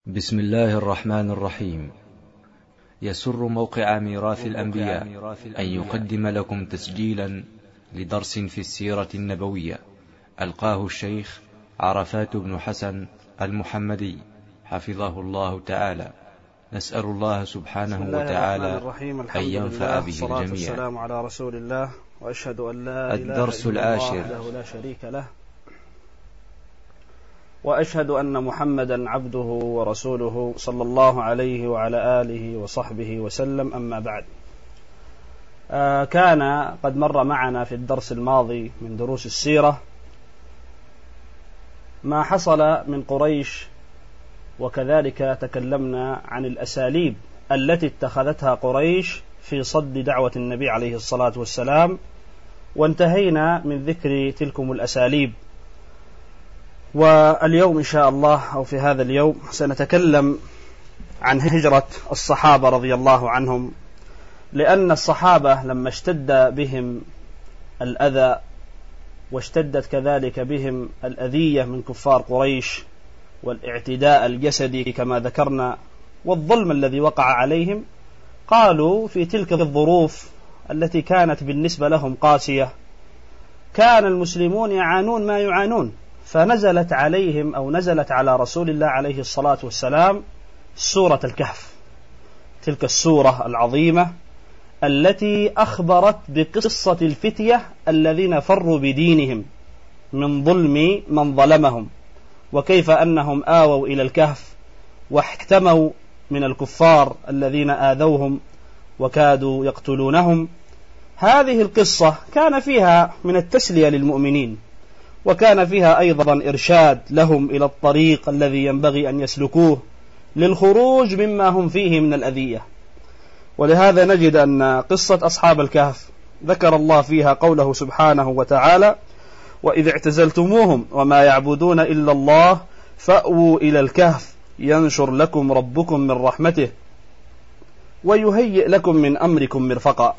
بسم الله الرحمن الرحيم. يسر موقع ميراث الأنبياء أن يقدم لكم تسجيلا لدرس في السيرة النبوية ألقاه الشيخ عرفات بن حسن المحمدي حفظه الله تعالى. نسأل الله سبحانه وتعالى أن ينفع به الجميع. والسلام على رسول الله، وأشهد أن لا إله الدرس إلا الله العاشر. وحده لا شريك له، وأشهد أن محمدا عبده ورسوله صلى الله عليه وعلى آله وصحبه وسلم. أما بعد، كان قد مر معنا في الدرس الماضي من دروس السيرة ما حصل من قريش، وكذلك تكلمنا عن الأساليب التي اتخذتها قريش في صد دعوة النبي عليه الصلاة والسلام، وانتهينا من ذكر تلكم الأساليب. واليوم إن شاء الله، أو في هذا اليوم، سنتكلم عن هجرة الصحابة رضي الله عنهم، لأن الصحابة لما اشتد بهم الأذى واشتدت كذلك بهم الأذية من كفار قريش والاعتداء الجسدي كما ذكرنا والظلم الذي وقع عليهم، قالوا في تلك الظروف التي كانت بالنسبة لهم قاسية كان المسلمون يعانون ما يعانون، فنزلت عليهم أو نزلت على رسول الله عليه الصلاة والسلام سورة الكهف، تلك السورة العظيمة التي أخبرت بقصة الفتية الذين فروا بدينهم من ظلم من ظلمهم، وكيف أنهم آووا إلى الكهف واحتموا من الكفار الذين آذوهم وكادوا يقتلونهم. هذه القصة كان فيها من التسلية للمؤمنين، وكان فيها أيضا إرشاد لهم إلى الطريق الذي ينبغي أن يسلكوه للخروج مما هم فيه من الأذية. ولهذا نجد أن قصة أصحاب الكهف ذكر الله فيها قوله سبحانه وتعالى: وإذ اعتزلتموهم وما يعبدون إلا الله فأووا إلى الكهف ينشر لكم ربكم من رحمته ويهيئ لكم من أمركم مرفقا.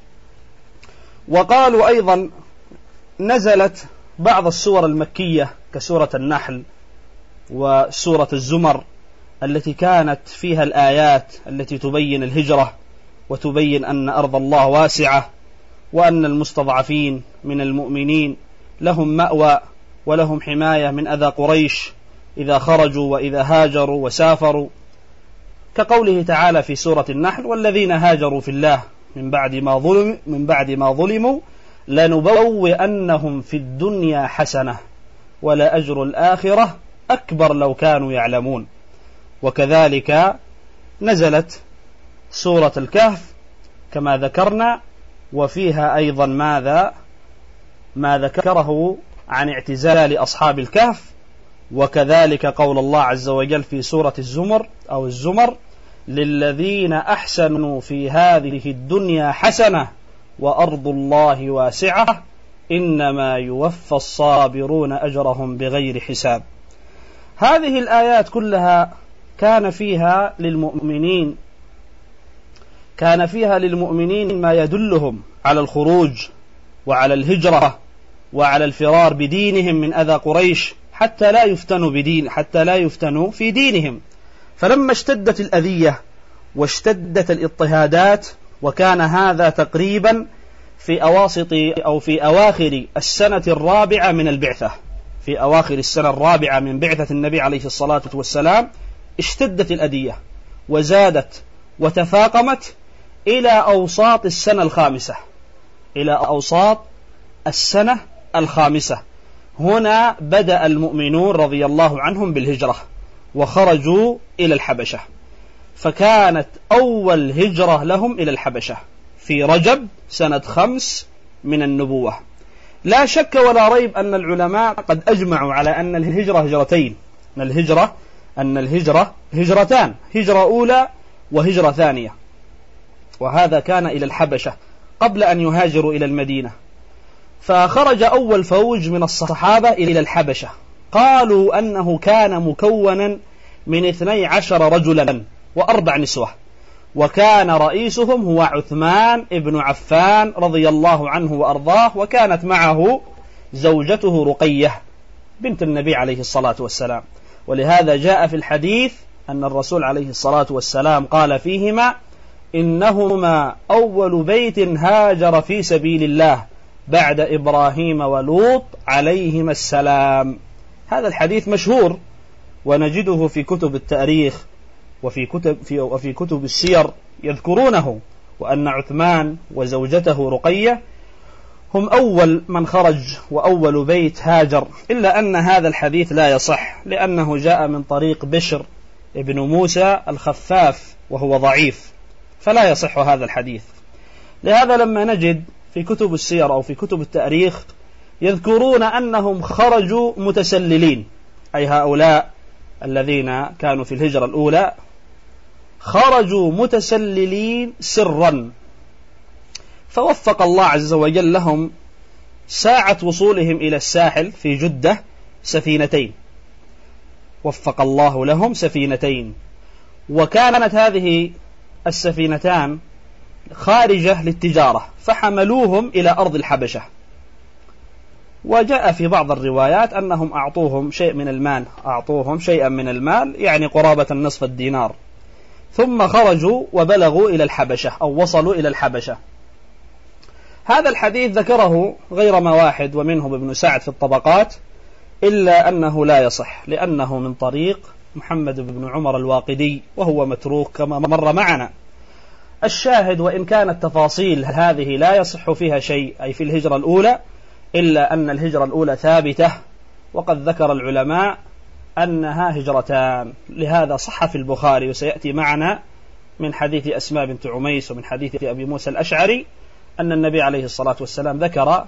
وقالوا أيضا نزلت بعض السور المكية كسورة النحل وسورة الزمر التي كانت فيها الآيات التي تبين الهجرة وتبين أن أرض الله واسعة، وأن المستضعفين من المؤمنين لهم مأوى ولهم حماية من أذى قريش إذا خرجوا وإذا هاجروا وسافروا، كقوله تعالى في سورة النحل: والذين هاجروا في الله من بعد ما ظلموا لنبوئنهم في الدنيا حسنة ولأجر الآخرة أكبر لو كانوا يعلمون. وكذلك نزلت سورة الكهف كما ذكرنا، وفيها أيضا ما ذكره عن اعتزال أصحاب الكهف، وكذلك قول الله عز وجل في سورة الزمر: للذين أحسنوا في هذه الدنيا حسنة وأرض الله واسعة إنما يوفى الصابرون أجرهم بغير حساب. هذه الآيات كلها كان فيها للمؤمنين ما يدلهم على الخروج وعلى الهجرة وعلى الفرار بدينهم من أذى قريش حتى لا يفتنوا في دينهم. فلما اشتدت الأذية واشتدت الاضطهادات، وكان هذا تقريبا في أواخر السنة الرابعة من البعثة، في أواخر السنة الرابعة من بعثة النبي عليه الصلاة والسلام، اشتدت الأذية وزادت وتفاقمت إلى أوساط السنة الخامسة. هنا بدأ المؤمنون رضي الله عنهم بالهجرة وخرجوا إلى الحبشة، فكانت أول هجرة لهم إلى الحبشة في رجب سنة 5 من النبوة. لا شك ولا ريب أن العلماء قد أجمعوا على أن الهجرة هجرتين، أن الهجرة هجرتان، هجرة أولى وهجرة ثانية، وهذا كان إلى الحبشة قبل أن يهاجروا إلى المدينة. فخرج أول فوج من الصحابة إلى الحبشة، قالوا أنه كان مكونا من 12 رجلا و4 نسوة، وكان رئيسهم هو عثمان ابن عفان رضي الله عنه وأرضاه، وكانت معه زوجته رقية بنت النبي عليه الصلاة والسلام. ولهذا جاء في الحديث أن الرسول عليه الصلاة والسلام قال فيهما: إنهما أول بيت هاجر في سبيل الله بعد إبراهيم ولوط عليهما السلام. هذا الحديث مشهور، ونجده في كتب التاريخ وفي كتب السير يذكرونه، وأن عثمان وزوجته رقية هم أول من خرج وأول بيت هاجر، إلا أن هذا الحديث لا يصح، لأنه جاء من طريق بشر ابن موسى الخفاف وهو ضعيف، فلا يصح هذا الحديث. لهذا لما نجد في كتب السير أو في كتب التاريخ يذكرون أنهم خرجوا متسللين، أي هؤلاء الذين كانوا في الهجرة الأولى خرجوا متسللين سرا، فوفق الله عز وجل لهم ساعة وصولهم إلى الساحل في جدة سفينتين، وفق الله لهم سفينتين، وكانت هذه السفينتان خارجة للتجارة، فحملوهم إلى أرض الحبشة. وجاء في بعض الروايات أنهم أعطوهم شيئا من المال، يعني قرابة نصف الدينار، ثم خرجوا وبلغوا إلى الحبشة أو وصلوا إلى الحبشة. هذا الحديث ذكره غير ما واحد ومنهم ابن سعد في الطبقات، إلا أنه لا يصح، لأنه من طريق محمد بن عمر الواقدي، وهو متروك كما مر معنا. الشاهد، وإن كانت تفاصيل هذه لا يصح فيها شيء أي في الهجرة الأولى، إلا أن الهجرة الأولى ثابتة، وقد ذكر العلماء أنها هجرتان. لهذا صح في البخاري، وسيأتي معنا من حديث أسماء بنت عميس ومن حديث أبي موسى الأشعري أن النبي عليه الصلاة والسلام ذكر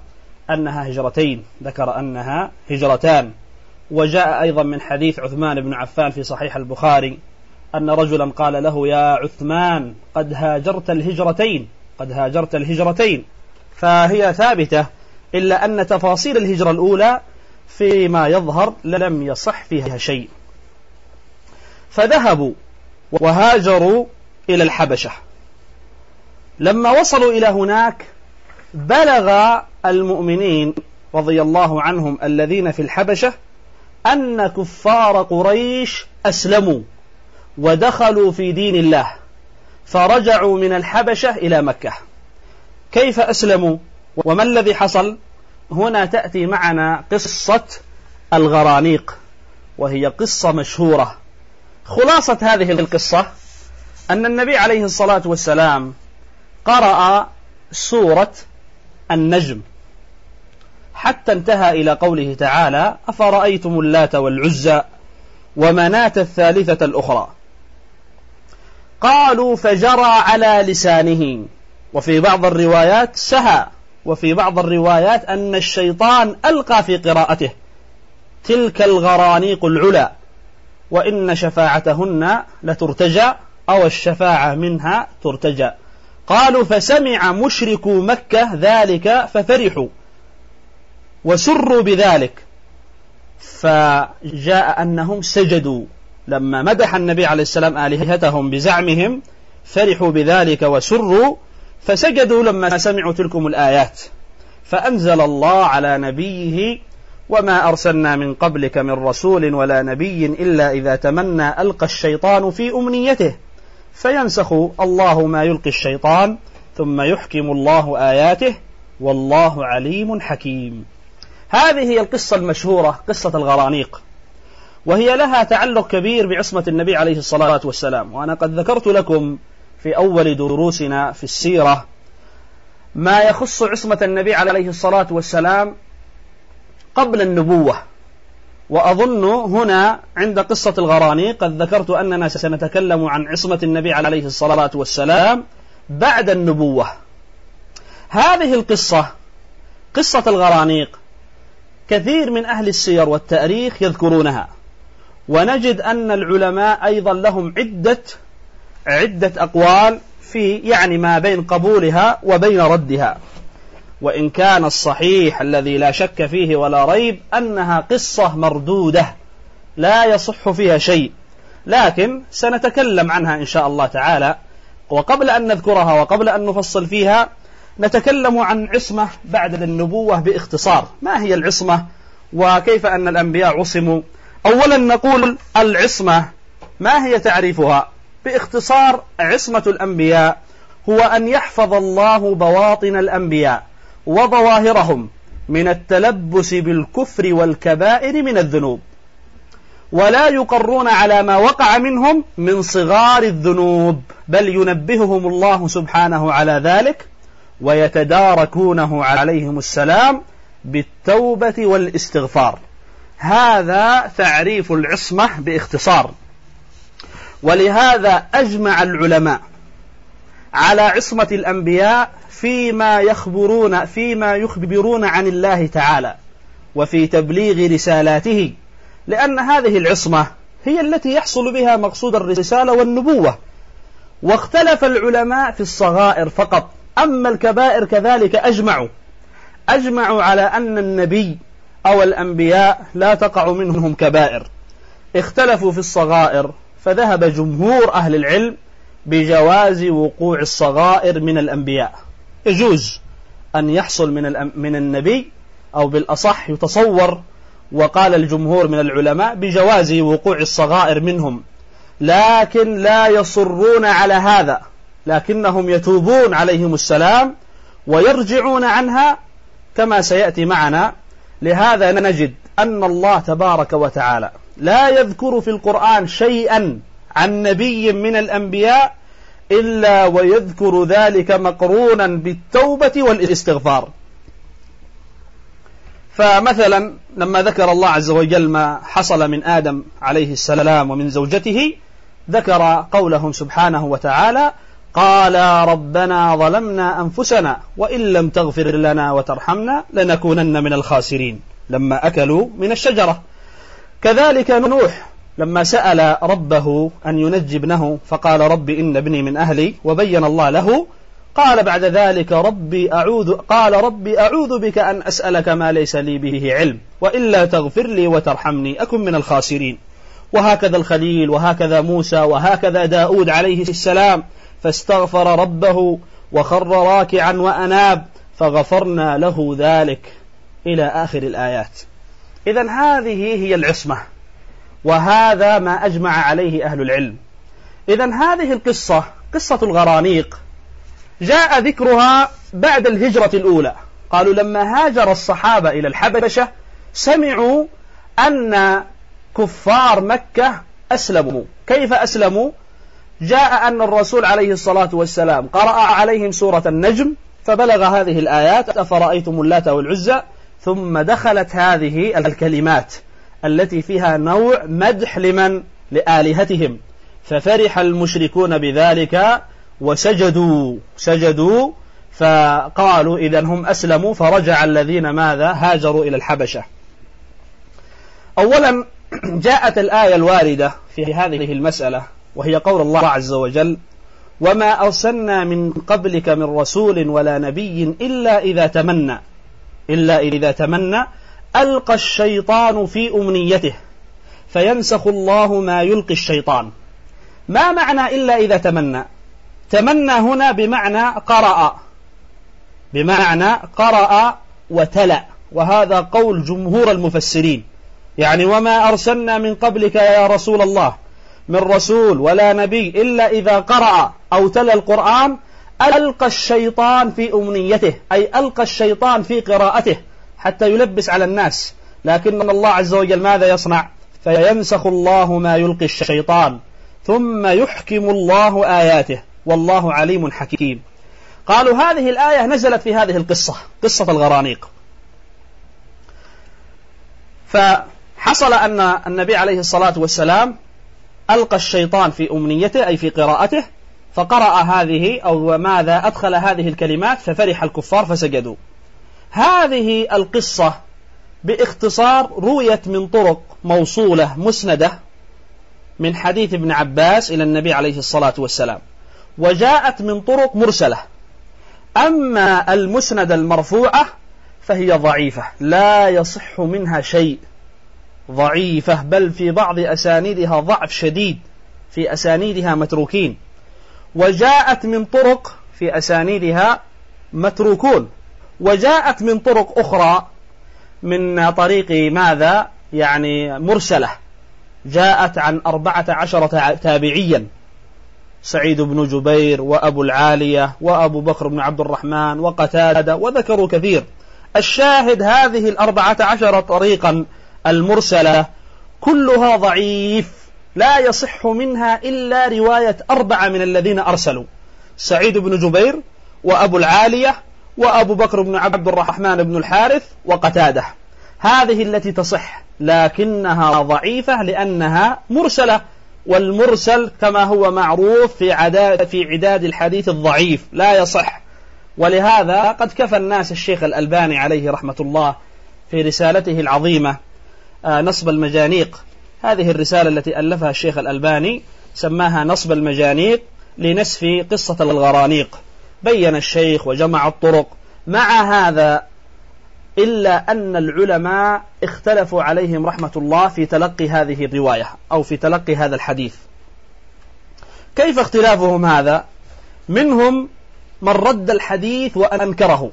أنها هجرتان. وجاء أيضا من حديث عثمان بن عفان في صحيح البخاري أن رجلا قال له: يا عثمان قد هاجرت الهجرتين، فهي ثابتة، إلا أن تفاصيل الهجرة الأولى فيما يظهر لم يصح فيها شيء. فذهبوا وهاجروا إلى الحبشة. لما وصلوا إلى هناك بلغ المؤمنين رضي الله عنهم الذين في الحبشة أن كفار قريش أسلموا ودخلوا في دين الله، فرجعوا من الحبشة إلى مكة. كيف أسلموا وما الذي حصل؟ هنا تأتي معنا قصة الغرانيق، وهي قصة مشهورة. خلاصة هذه القصة أن النبي عليه الصلاة والسلام قرأ سورة النجم حتى انتهى إلى قوله تعالى: أفرأيتم اللات والعزى ومناة الثالثة الأخرى. قالوا فجرى على لسانه، وفي بعض الروايات سهى، وفي بعض الروايات أن الشيطان ألقى في قراءته: تلك الغرانيق العلا وإن شفاعتهن لترتجى، أو الشفاعة منها ترتجى. قالوا فسمع مشركو مكة ذلك ففرحوا وسروا بذلك، فجاء أنهم سجدوا لما مدح النبي عليه السلام آلهتهم بزعمهم، فرحوا بذلك وسروا، فسجدوا لما سمعوا تلكم الآيات. فأنزل الله على نبيه: وما أرسلنا من قبلك من رسول ولا نبي إلا إذا تمنى ألقى الشيطان في أمنيته فينسخ الله ما يلقي الشيطان ثم يحكم الله آياته والله عليم حكيم. هذه هي القصة المشهورة، قصة الغرانيق، وهي لها تعلق كبير بعصمة النبي عليه الصلاة والسلام. وأنا قد ذكرت لكم في أول دروسنا في السيرة ما يخص عصمة النبي عليه الصلاة والسلام قبل النبوة، وأظن هنا عند قصة الغرانيق قد ذكرت أننا سنتكلم عن عصمة النبي عليه الصلاة والسلام بعد النبوة. هذه القصة، قصة الغرانيق، كثير من أهل السير والتاريخ يذكرونها، ونجد أن العلماء أيضا لهم عدة أقوال في يعني ما بين قبولها وبين ردها. وإن كان الصحيح الذي لا شك فيه ولا ريب أنها قصة مردودة لا يصح فيها شيء، لكن سنتكلم عنها إن شاء الله تعالى. وقبل أن نذكرها وقبل أن نفصل فيها نتكلم عن عصمة بعد النبوة باختصار. ما هي العصمة وكيف أن الأنبياء عصموا؟ أولا نقول العصمة ما هي تعريفها؟ باختصار عصمة الأنبياء هو أن يحفظ الله بواطن الأنبياء وظواهرهم من التلبس بالكفر والكبائر من الذنوب، ولا يقرون على ما وقع منهم من صغار الذنوب، بل ينبههم الله سبحانه على ذلك ويتداركونه عليهم السلام بالتوبة والاستغفار. هذا تعريف العصمة باختصار. ولهذا أجمع العلماء على عصمة الأنبياء فيما يخبرون عن الله تعالى وفي تبليغ رسالاته، لأن هذه العصمة هي التي يحصل بها مقصود الرسالة والنبوة. واختلف العلماء في الصغائر فقط، أما الكبائر كذلك أجمعوا على أن النبي أو الأنبياء لا تقع منهم كبائر. اختلفوا في الصغائر، فذهب جمهور أهل العلم بجواز وقوع الصغائر من الأنبياء، يجوز أن يحصل من النبي، أو بالأصح يتصور، وقال الجمهور من العلماء بجواز وقوع الصغائر منهم، لكن لا يصرون على هذا، لكنهم يتوبون عليهم السلام ويرجعون عنها كما سيأتي معنا. لهذا نجد أن الله تبارك وتعالى لا يذكر في القرآن شيئا عن نبي من الأنبياء إلا ويذكر ذلك مقرونا بالتوبة والاستغفار. فمثلا لما ذكر الله عز وجل ما حصل من آدم عليه السلام ومن زوجته، ذكر قولهم سبحانه وتعالى: قال ربنا ظلمنا أنفسنا وإن لم تغفر لنا وترحمنا لنكونن من الخاسرين، لما أكلوا من الشجرة. كذلك نوح لما سأل ربه أن ينجي ابنه فقال: رب إن ابني من أهلي، وبين الله له، قال بعد ذلك: قال ربي أعوذ بك أن أسألك ما ليس لي به علم وإلا تغفر لي وترحمني أكن من الخاسرين. وهكذا الخليل، وهكذا موسى، وهكذا داود عليه السلام، فاستغفر ربه وخر راكعا وأناب فغفرنا له ذلك إلى آخر الآيات. إذن هذه هي العصمة، وهذا ما أجمع عليه أهل العلم. إذن هذه القصة، قصة الغرانيق، جاء ذكرها بعد الهجرة الأولى. قالوا لما هاجر الصحابة إلى الحبشة سمعوا أن كفار مكة أسلموا. كيف أسلموا؟ جاء أن الرسول عليه الصلاة والسلام قرأ عليهم سورة النجم فبلغ هذه الآيات: أفرأيتم اللات والعزى، ثم دخلت هذه الكلمات التي فيها نوع مدح لآلهتهم، ففرح المشركون بذلك وسجدوا فقالوا إذن هم أسلموا، فرجع الذين ماذا هاجروا إلى الحبشة. أولا جاءت الآية الواردة في هذه المسألة، وهي قول الله عز وجل: وما أرسلنا من قبلك من رسول ولا نبي إلا إذا تمنى ألقى الشيطان في أمنيته فينسخ الله ما يلقي الشيطان. ما معنى إلا إذا تمنى؟ تمنى هنا بمعنى قرأ وتلا، وهذا قول جمهور المفسرين. يعني وما أرسلنا من قبلك يا رسول الله من رسول ولا نبي إلا إذا قرأ أو تلا القرآن ألقى الشيطان في أمنيته، أي ألقى الشيطان في قراءته حتى يلبس على الناس. لكن الله عز وجل ماذا يصنع؟ فينسخ الله ما يلقي الشيطان ثم يحكم الله آياته والله عليم حكيم. قالوا هذه الآية نزلت في هذه القصة، قصة الغرانيق. فحصل أن النبي عليه الصلاة والسلام ألقى الشيطان في أمنيته أي في قراءته، فقرأ هذه أو ماذا أدخل هذه الكلمات ففرح الكفار فسجدوا. هذه القصة باختصار رويت من طرق موصولة مسندة من حديث ابن عباس إلى النبي عليه الصلاة والسلام، وجاءت من طرق مرسلة. أما المسند المرفوعة فهي ضعيفة، لا يصح منها شيء، ضعيفة، بل في بعض أسانيدها ضعف شديد، في أسانيدها متروكين. وجاءت من طرق في أسانيدها متروكون، وجاءت من طرق أخرى من طريق ماذا يعني مرسلة، جاءت عن 14 تابعيا: سعيد بن جبير وأبو العالية وأبو بكر بن عبد الرحمن وقتادة، وذكروا كثير. الشاهد هذه 14 طريقا المرسلة كلها ضعيف، لا يصح منها إلا رواية 4 من الذين أرسلوا: سعيد بن جبير وأبو العالية وأبو بكر بن عبد الرحمن بن الحارث وقتادة. هذه التي تصح، لكنها ضعيفة لأنها مرسلة، والمرسل كما هو معروف في عداد الحديث الضعيف لا يصح. ولهذا قد كفى الناس الشيخ الألباني عليه رحمة الله في رسالته العظيمة نصب المجانيق. هذه الرسالة التي ألفها الشيخ الألباني سماها نصب المجانيق لنسف قصة الغرانيق. بين الشيخ وجمع الطرق. مع هذا إلا أن العلماء اختلفوا عليهم رحمة الله في تلقي هذه الرواية أو في تلقي هذا الحديث. كيف اختلافهم هذا؟ منهم من رد الحديث وأنكره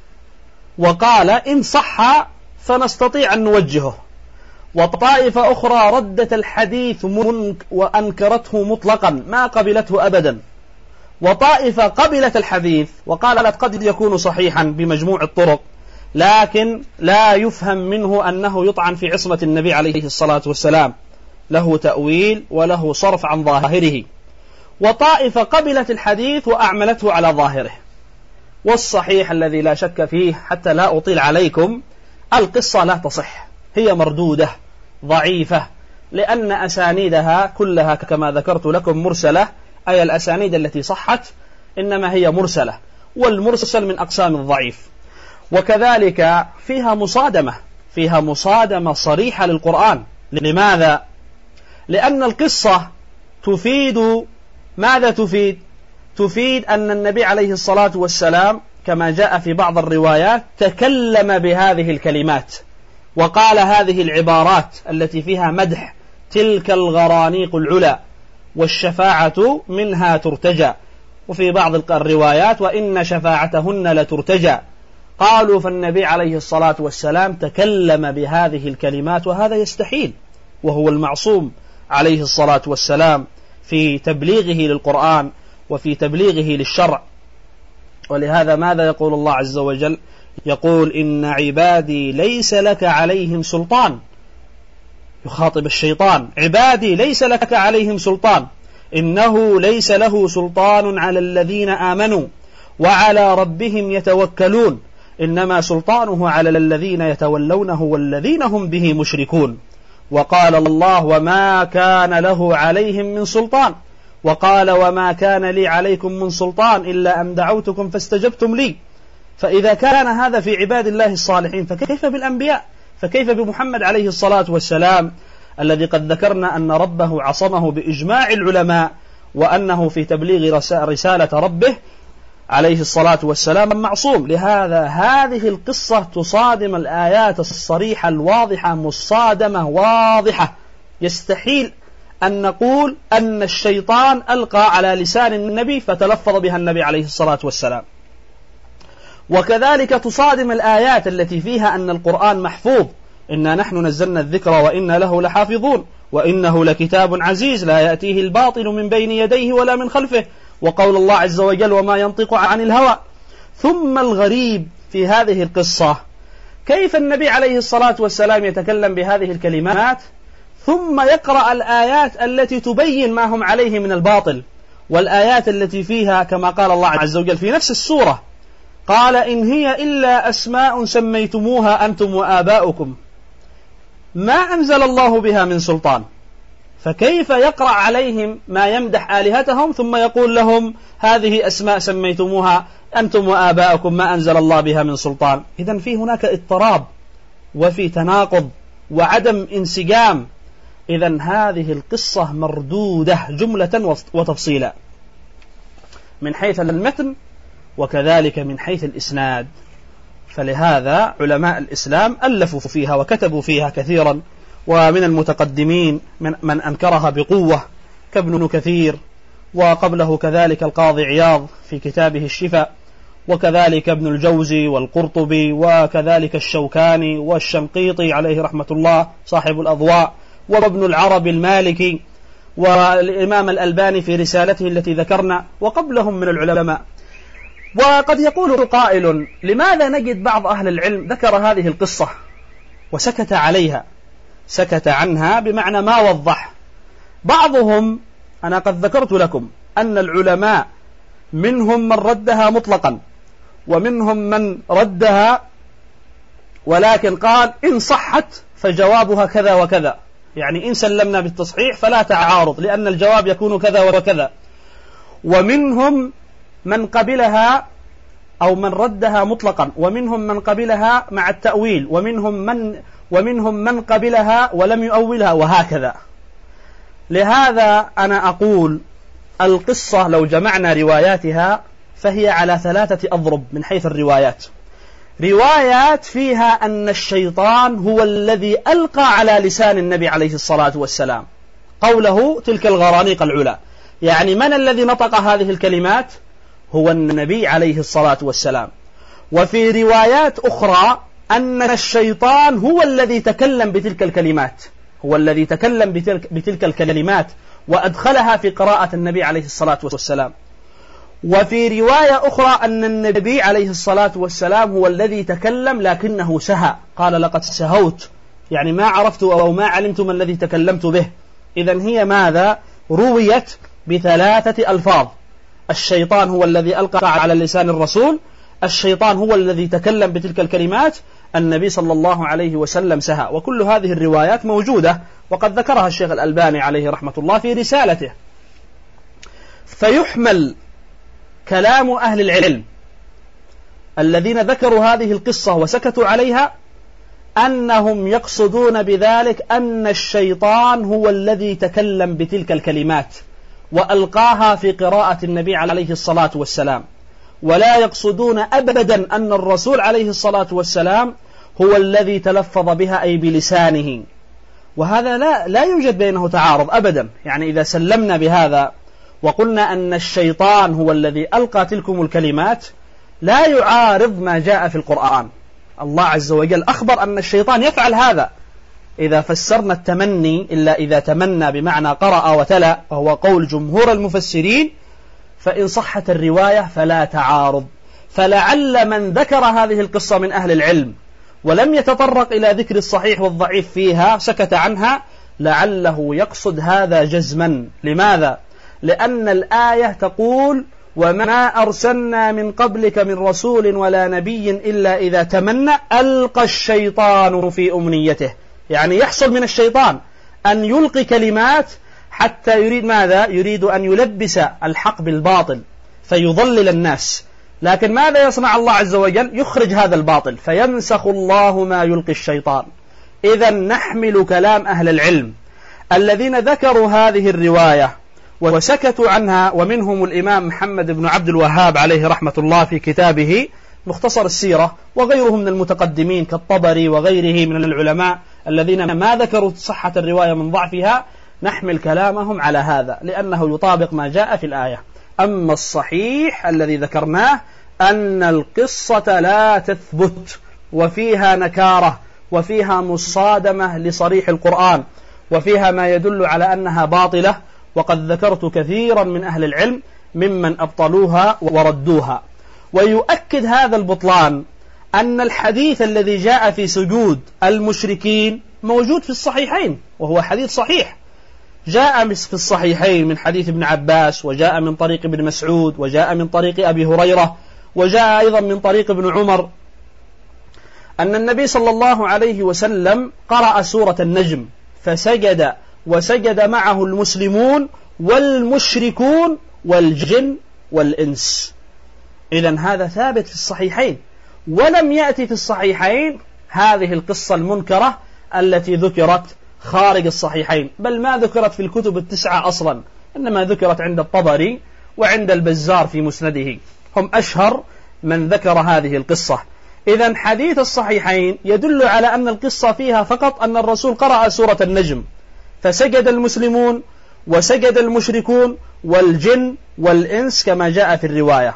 وقال إن صح فنستطيع أن نوجهه، وطائفة أخرى ردت الحديث وأنكرته مطلقا ما قبلته أبدا، وطائفة قبلت الحديث وقالت قد يكون صحيحا بمجموع الطرق لكن لا يفهم منه أنه يطعن في عصمة النبي عليه الصلاة والسلام، له تأويل وله صرف عن ظاهره. وطائفة قبلت الحديث وأعملته على ظاهره. والصحيح الذي لا شك فيه حتى لا أطيل عليكم، القصة لا تصح، هي مردودة ضعيفة، لأن أسانيدها كلها كما ذكرت لكم مرسلة، أي الأسانيد التي صحت إنما هي مرسلة، والمرسل من أقسام الضعيف. وكذلك فيها مصادمة صريحة للقرآن. لماذا؟ لأن القصة تفيد ماذا؟ تفيد أن النبي عليه الصلاة والسلام كما جاء في بعض الروايات تكلم بهذه الكلمات وقال هذه العبارات التي فيها مدح تلك الغرانيق العلا والشفاعة منها ترتجى، وفي بعض الروايات وإن شفاعتهن لترتجى. قالوا فالنبي عليه الصلاة والسلام تكلم بهذه الكلمات، وهذا يستحيل، وهو المعصوم عليه الصلاة والسلام في تبليغه للقرآن وفي تبليغه للشرع. ولهذا ماذا يقول الله عز وجل؟ يقول إن عبادي ليس لك عليهم سلطان، يخاطب الشيطان: عبادي ليس لك عليهم سلطان، إنه ليس له سلطان على الذين آمنوا وعلى ربهم يتوكلون، إنما سلطانه على الذين يتولونه والذين هم به مشركون. وقال الله: وما كان له عليهم من سلطان، وقال: وما كان لي عليكم من سلطان إلا أن دعوتكم فاستجبتم لي. فإذا كان هذا في عباد الله الصالحين فكيف بالأنبياء؟ فكيف بمحمد عليه الصلاة والسلام الذي قد ذكرنا أن ربه عصمه بإجماع العلماء، وأنه في تبليغ رسالة ربه عليه الصلاة والسلام معصوم. لهذا هذه القصة تصادم الآيات الصريحة الواضحة مصادمة واضحة. يستحيل أن نقول أن الشيطان ألقى على لسان النبي فتلفظ بها النبي عليه الصلاة والسلام. وكذلك تصادم الآيات التي فيها أن القرآن محفوظ: إنا نحن نزلنا الذكر وإنا له لحافظون، وإنه لكتاب عزيز لا يأتيه الباطل من بين يديه ولا من خلفه، وقول الله عز وجل: وما ينطق عن الهوى. ثم الغريب في هذه القصة كيف النبي عليه الصلاة والسلام يتكلم بهذه الكلمات ثم يقرأ الآيات التي تبين ما هم عليه من الباطل، والآيات التي فيها كما قال الله عز وجل في نفس السورة: قال إن هي إلا أسماء سميتموها أنتم وآباؤكم ما أنزل الله بها من سلطان. فكيف يقرأ عليهم ما يمدح آلهتهم ثم يقول لهم هذه أسماء سميتموها أنتم وآباؤكم ما أنزل الله بها من سلطان؟ إذن في هناك اضطراب وفي تناقض وعدم انسجام. إذن هذه القصة مردودة جملة وتفصيلا من حيث المتن وكذلك من حيث الإسناد. فلهذا علماء الإسلام ألفوا فيها وكتبوا فيها كثيرا، ومن المتقدمين من أنكرها بقوة كابن كثير، وقبله كذلك القاضي عياض في كتابه الشفاء، وكذلك ابن الجوزي والقرطبي، وكذلك الشوكاني والشنقيطي عليه رحمة الله صاحب الأضواء، وابن العربي المالكي والإمام الألباني في رسالته التي ذكرنا وقبلهم من العلماء. وقد يقول قائل: لماذا نجد بعض أهل العلم ذكر هذه القصة وسكت عليها، سكت عنها بمعنى ما وضح؟ بعضهم، أنا قد ذكرت لكم أن العلماء منهم من ردها مطلقا ومنهم من ردها ولكن قال إن صحت فجوابها كذا وكذا، يعني إن سلمنا بالتصحيح فلا تعارض لأن الجواب يكون كذا وكذا. ومنهم من قبلها أو من ردها مطلقا، ومنهم من قبلها مع التأويل، ومنهم من قبلها ولم يؤولها، وهكذا. لهذا أنا أقول القصة لو جمعنا رواياتها فهي على 3 أضرب من حيث الروايات. روايات فيها أن الشيطان هو الذي ألقى على لسان النبي عليه الصلاة والسلام قوله تلك الغرانيق العلا، يعني من الذي نطق هذه الكلمات؟ هو النبي عليه الصلاة والسلام. وفي روايات أخرى أن الشيطان هو الذي تكلم بتلك الكلمات، هو الذي تكلم بتلك الكلمات وأدخلها في قراءة النبي عليه الصلاة والسلام. وفي رواية أخرى أن النبي عليه الصلاة والسلام هو الذي تكلم لكنه سهى، قال لقد سهوت، يعني ما عرفت أو ما علمت ما الذي تكلمت به. إذن هي ماذا؟ رويت ب3 ألفاظ: الشيطان هو الذي ألقى على لسان الرسول، الشيطان هو الذي تكلم بتلك الكلمات، النبي صلى الله عليه وسلم سهى. وكل هذه الروايات موجودة وقد ذكرها الشيخ الألباني عليه رحمة الله في رسالته. فيحمل كلام أهل العلم الذين ذكروا هذه القصة وسكتوا عليها أنهم يقصدون بذلك أن الشيطان هو الذي تكلم بتلك الكلمات وألقاها في قراءة النبي عليه الصلاة والسلام، ولا يقصدون أبدا أن الرسول عليه الصلاة والسلام هو الذي تلفظ بها أي بلسانه. وهذا لا يوجد بينه تعارض أبدا. يعني إذا سلمنا بهذا وقلنا أن الشيطان هو الذي ألقى تلكم الكلمات لا يعارض ما جاء في القرآن. الله عز وجل أخبر أن الشيطان يفعل هذا. إذا فسرنا التمني إلا إذا تمنى بمعنى قرأ وتلا، وهو قول جمهور المفسرين، فإن صحت الرواية فلا تعارض. فلعل من ذكر هذه القصة من أهل العلم ولم يتطرق إلى ذكر الصحيح والضعيف فيها، سكت عنها، لعله يقصد هذا جزما. لماذا؟ لأن الآية تقول وما أرسلنا من قبلك من رسول ولا نبي إلا إذا تمنى ألقى الشيطان في أمنيته، يعني يحصل من الشيطان أن يلقي كلمات حتى يريد ماذا؟ يريد أن يلبس الحق بالباطل فيضلل الناس. لكن ماذا يصنع الله عز وجل؟ يخرج هذا الباطل فينسخ الله ما يلقي الشيطان. إذا نحمل كلام أهل العلم الذين ذكروا هذه الرواية وسكتوا عنها، ومنهم الإمام محمد بن عبد الوهاب عليه رحمة الله في كتابه مختصر السيرة، وغيره من المتقدمين كالطبري وغيره من العلماء الذين ما ذكروا صحة الرواية من ضعفها، نحمل كلامهم على هذا لأنه يطابق ما جاء في الآية. أما الصحيح الذي ذكرناه أن القصة لا تثبت وفيها نكارة وفيها مصادمة لصريح القرآن وفيها ما يدل على أنها باطلة، وقد ذكرت كثيرا من أهل العلم ممن أبطلوها وردوها. ويؤكد هذا البطلان أن الحديث الذي جاء في سجود المشركين موجود في الصحيحين، وهو حديث صحيح، جاء في الصحيحين من حديث ابن عباس، وجاء من طريق ابن مسعود، وجاء من طريق أبي هريرة، وجاء أيضا من طريق ابن عمر، أن النبي صلى الله عليه وسلم قرأ سورة النجم فسجد، وسجد معه المسلمون والمشركون والجن والإنس. إذن هذا ثابت في الصحيحين. ولم يأتي في الصحيحين هذه القصة المنكرة التي ذكرت خارج الصحيحين، بل ما ذكرت في الكتب 9 أصلا، إنما ذكرت عند الطبري وعند البزار في مسنده، هم أشهر من ذكر هذه القصة. إذن حديث الصحيحين يدل على أن القصة فيها فقط أن الرسول قرأ سورة النجم فسجد المسلمون وسجد المشركون والجن والإنس كما جاء في الرواية.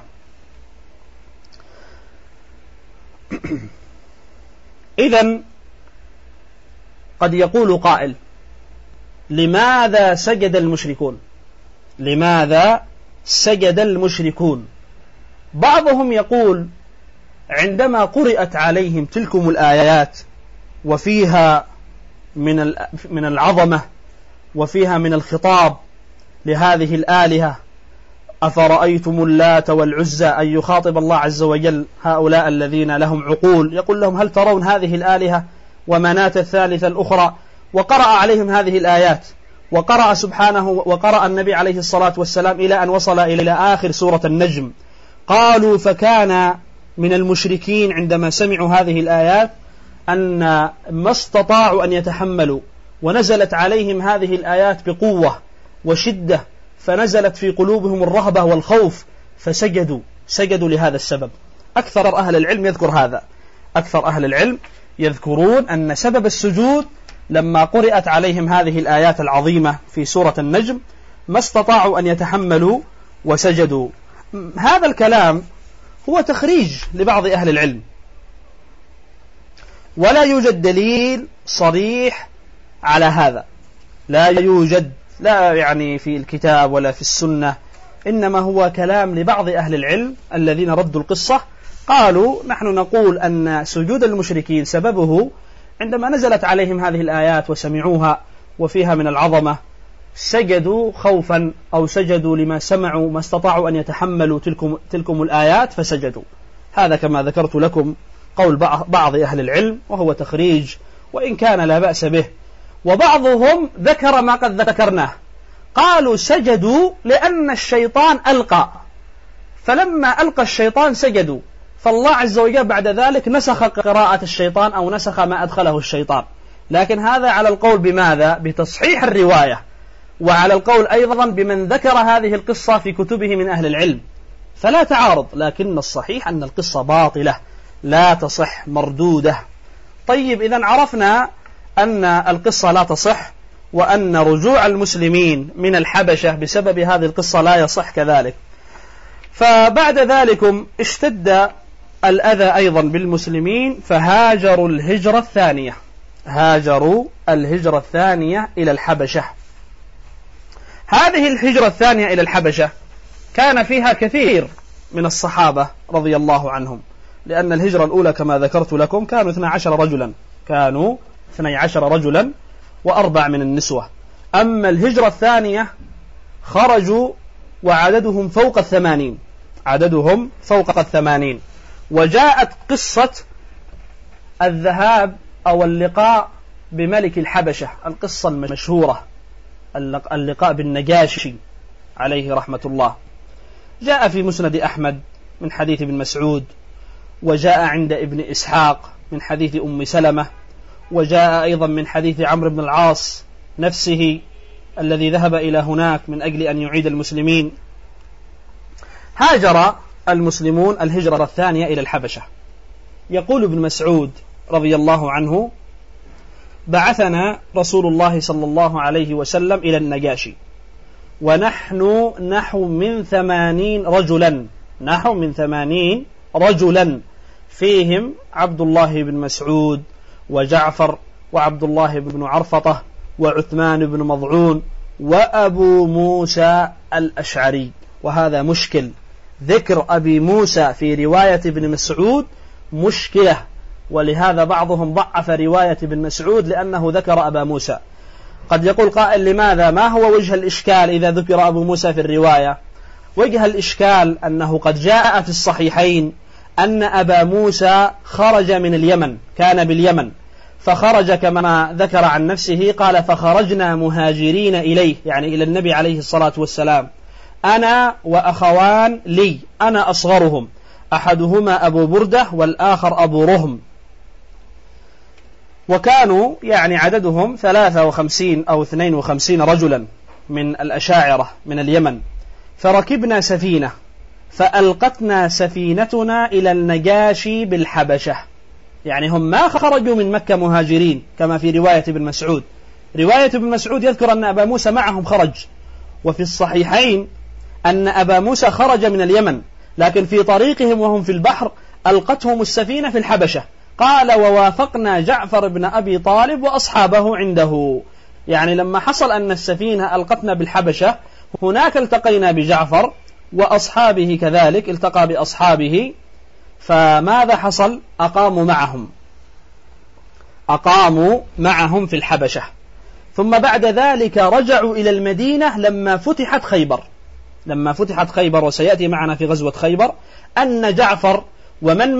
إذن قد يقول قائل لماذا سجد المشركون؟ لماذا سجد المشركون؟ بعضهم يقول عندما قرأت عليهم تلكم الآيات وفيها من العظمة وفيها من الخطاب لهذه الآلهة، أفرأيتم اللات والعزى، أن يخاطب الله عز وجل هؤلاء الذين لهم عقول، يقول لهم هل ترون هذه الآلهة ومناة الثالثة الأخرى؟ وقرأ عليهم هذه الآيات، وقرأ سبحانه وقرأ النبي عليه الصلاة والسلام إلى أن وصل إلى آخر سورة النجم. قالوا فكان من المشركين عندما سمعوا هذه الآيات أن ما استطاعوا أن يتحملوا، ونزلت عليهم هذه الآيات بقوة وشدة، فنزلت في قلوبهم الرهبة والخوف، سجدوا لهذا السبب. أكثر أهل العلم يذكر هذا، أكثر أهل العلم يذكرون أن سبب السجود لما قرأت عليهم هذه الآيات العظيمة في سورة النجم ما استطاعوا أن يتحملوا وسجدوا. هذا الكلام هو تخريج لبعض أهل العلم، ولا يوجد دليل صريح على هذا، لا يوجد، لا يعني في الكتاب ولا في السنة، إنما هو كلام لبعض أهل العلم الذين ردوا القصة. قالوا نحن نقول أن سجود المشركين سببه عندما نزلت عليهم هذه الآيات وسمعوها وفيها من العظمة سجدوا خوفا، أو سجدوا لما سمعوا، ما استطاعوا أن يتحملوا تلكم الآيات فسجدوا. هذا كما ذكرت لكم قول بعض أهل العلم، وهو تخريج وإن كان لا بأس به. وبعضهم ذكر ما قد ذكرناه، قالوا سجدوا لأن الشيطان ألقى، فلما ألقى الشيطان سجدوا، فالله عز وجل بعد ذلك نسخ قراءة الشيطان أو نسخ ما أدخله الشيطان. لكن هذا على القول بماذا؟ بتصحيح الرواية، وعلى القول أيضا بمن ذكر هذه القصة في كتبه من أهل العلم، فلا تعارض، لكن الصحيح أن القصة باطلة لا تصح، مردودة. طيب، إذن عرفنا أن القصة لا تصح، وأن رجوع المسلمين من الحبشة بسبب هذه القصة لا يصح كذلك. فبعد ذلك اشتد الأذى أيضا بالمسلمين، فهاجروا الهجرة الثانية، هاجروا الهجرة الثانية إلى الحبشة. هذه الهجرة الثانية إلى الحبشة كان فيها كثير من الصحابة رضي الله عنهم، لأن الهجرة الأولى كما ذكرت لكم كانوا 12 رجلا، كانوا 12 رجلا و4 من النسوة. أما الهجرة الثانية خرجوا وعددهم فوق 80، عددهم فوق 80. وجاءت قصة الذهاب أو اللقاء بملك الحبشة، القصة المشهورة، اللقاء بالنجاشي عليه رحمة الله. جاء في مسند أحمد من حديث ابن مسعود، وجاء عند ابن إسحاق من حديث أم سلمة، وجاء أيضا من حديث عمرو بن العاص نفسه الذي ذهب إلى هناك من أجل أن يعيد المسلمين. هاجر المسلمون الهجرة الثانية إلى الحبشة. يقول ابن مسعود رضي الله عنه: بعثنا رسول الله صلى الله عليه وسلم إلى النجاشي ونحن نحو من 80 رجلا، نحو من 80 رجلا، فيهم عبد الله بن مسعود وجعفر وعبد الله بن عرفطة وعثمان بن مضعون وأبو موسى الأشعري. وهذا مشكل، ذكر أبي موسى في رواية ابن مسعود مشكلة، ولهذا بعضهم ضعف رواية ابن مسعود لأنه ذكر أبا موسى. قد يقول قائل: لماذا؟ ما هو وجه الإشكال إذا ذكر أبو موسى في الرواية؟ وجه الإشكال أنه قد جاء في الصحيحين أن أبا موسى خرج من اليمن، كان باليمن، فخرج كما ذكر عن نفسه، قال: فخرجنا مهاجرين إليه، يعني إلى النبي عليه الصلاة والسلام، أنا وأخوان لي، أنا أصغرهم، أحدهما أبو بردة والآخر أبو رهم، وكانوا يعني عددهم 53 أو 52 رجلا من الأشاعرة من اليمن. فركبنا سفينة فألقتنا سفينتنا إلى النجاشي بالحبشة، يعني هم ما خرجوا من مكة مهاجرين كما في رواية ابن مسعود. رواية ابن مسعود يذكر أن أبا موسى معهم خرج، وفي الصحيحين أن أبا موسى خرج من اليمن، لكن في طريقهم وهم في البحر ألقتهم السفينة في الحبشة. قال: ووافقنا جعفر بن أبي طالب وأصحابه عنده، يعني لما حصل أن السفينة ألقتنا بالحبشة هناك التقينا بجعفر وأصحابه كذلك التقى بأصحابه، فماذا حصل؟ أقاموا معهم في الحبشة، ثم بعد ذلك رجعوا إلى المدينة لما فتحت خيبر، وسيأتي معنا في غزوة خيبر أن جعفر ومن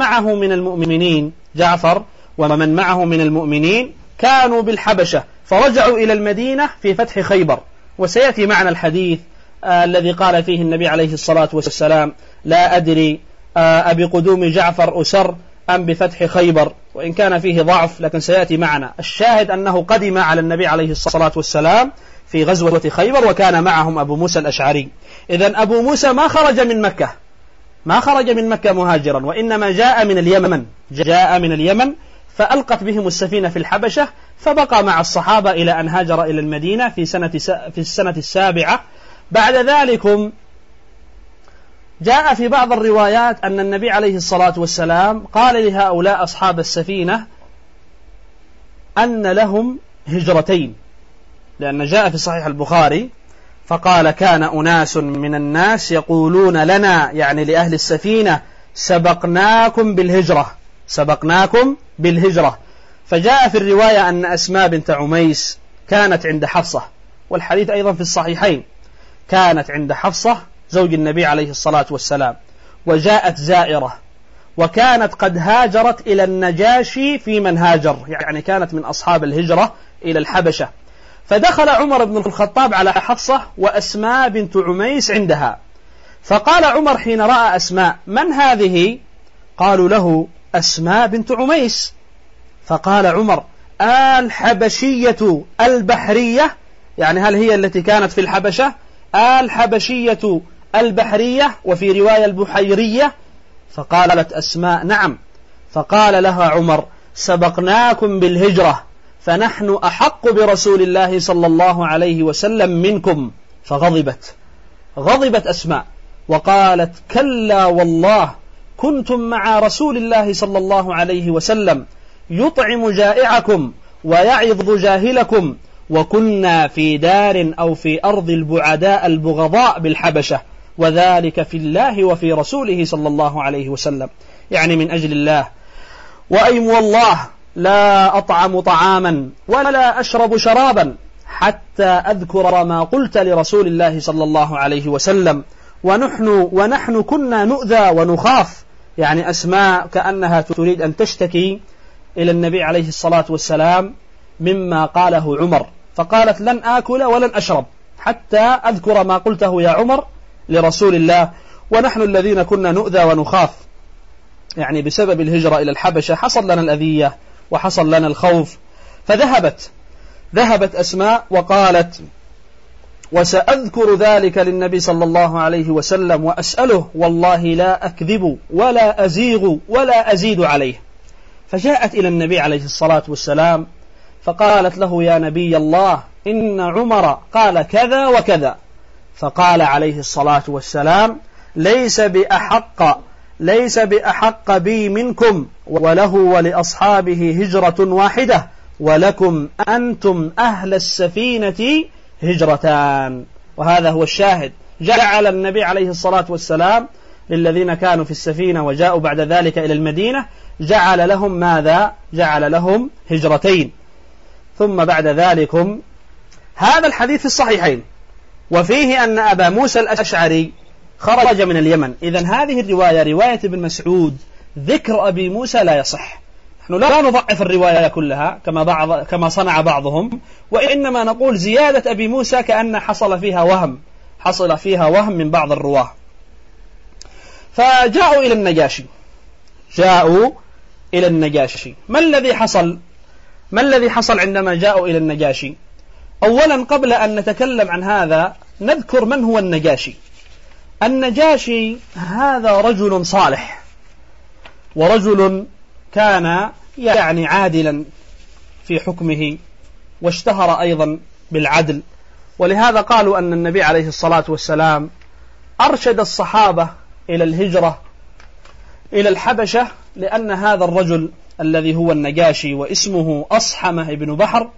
معه من المؤمنين كانوا بالحبشة، فرجعوا إلى المدينة في فتح خيبر. وسيأتي معنا الحديث الذي قال فيه النبي عليه الصلاة والسلام: لا أدري أبقدوم جعفر أسر أم بفتح خيبر، وإن كان فيه ضعف لكن سيأتي معنا. الشاهد أنه قدم على النبي عليه الصلاة والسلام في غزوة خيبر وكان معهم أبو موسى الأشعري. إذن أبو موسى ما خرج من مكة مهاجرا، وإنما جاء من اليمن فألقت بهم السفينة في الحبشة، فبقى مع الصحابة إلى أن هاجر إلى المدينة في السنة 7. بعد ذلك جاء في بعض الروايات أن النبي عليه الصلاة والسلام قال لهؤلاء أصحاب السفينة أن لهم هجرتين، لأن جاء في صحيح البخاري فقال: كان أناس من الناس يقولون لنا، يعني لأهل السفينة: سبقناكم بالهجرة. فجاء في الرواية أن أسماء بنت عميس كانت عند حفصة، والحديث أيضا في الصحيحين، كانت عند حفصة زوج النبي عليه الصلاة والسلام، وجاءت زائرة، وكانت قد هاجرت إلى النجاشي في من هاجر، يعني كانت من أصحاب الهجرة إلى الحبشة. فدخل عمر بن الخطاب على حفصة وأسماء بنت عميس عندها، فقال عمر حين رأى أسماء: من هذه؟ قالوا له: أسماء بنت عميس. فقال عمر: الحبشية البحرية، يعني هل هي التي كانت في الحبشة؟ الحبشية البحرية، وفي رواية البحيرية. فقالت أسماء: نعم. فقال لها عمر: سبقناكم بالهجرة، فنحن أحق برسول الله صلى الله عليه وسلم منكم. فغضبت أسماء وقالت: كلا والله كنتم مع رسول الله صلى الله عليه وسلم يطعم جائعكم ويعظ جاهلكم، وكنا في دار أو في أرض البعداء البغضاء بالحبشة، وذلك في الله وفي رسوله صلى الله عليه وسلم، يعني من أجل الله. وأيم والله لا أطعم طعاما ولا أشرب شرابا حتى أذكر ما قلت لرسول الله صلى الله عليه وسلم، ونحن كنا نؤذى ونخاف، يعني أسماء كأنها تريد أن تشتكي إلى النبي عليه الصلاة والسلام مما قاله عمر، فقالت: لن آكل ولن أشرب حتى أذكر ما قلته يا عمر لرسول الله، ونحن الذين كنا نؤذى ونخاف، يعني بسبب الهجرة إلى الحبشة حصل لنا الأذية وحصل لنا الخوف. فذهبت أسماء وقالت: وسأذكر ذلك للنبي صلى الله عليه وسلم وأسأله، والله لا أكذب ولا أزيغ ولا أزيد عليه. فجاءت إلى النبي عليه الصلاة والسلام فقالت له: يا نبي الله، إن عمر قال كذا وكذا. فقال عليه الصلاة والسلام: ليس بأحق بي منكم، وله ولأصحابه هجرة واحدة، ولكم أنتم أهل السفينة هجرتان. وهذا هو الشاهد. جعل النبي عليه الصلاة والسلام للذين كانوا في السفينة وجاءوا بعد ذلك إلى المدينة جعل لهم ماذا؟ جعل لهم هجرتين. ثم بعد ذلك هذا الحديث في الصحيحين، وفيه أن أبا موسى الأشعري خرج من اليمن. إذن هذه الرواية رواية ابن مسعود ذكر أبي موسى لا يصح. نحن لا نضعف الرواية كلها كما صنع بعضهم، وإنما نقول زيادة أبي موسى كأن حصل فيها وهم من بعض الرواه. فجاءوا إلى النجاشي. ما الذي حصل عندما جاءوا إلى النجاشي؟ أولا قبل أن نتكلم عن هذا نذكر من هو النجاشي. النجاشي هذا رجل صالح، ورجل كان يعني عادلا في حكمه، واشتهر أيضا بالعدل، ولهذا قالوا أن النبي عليه الصلاة والسلام أرشد الصحابة إلى الهجرة إلى الحبشة، لأن هذا الرجل الذي هو النجاشي واسمه أصحمة ابن بحر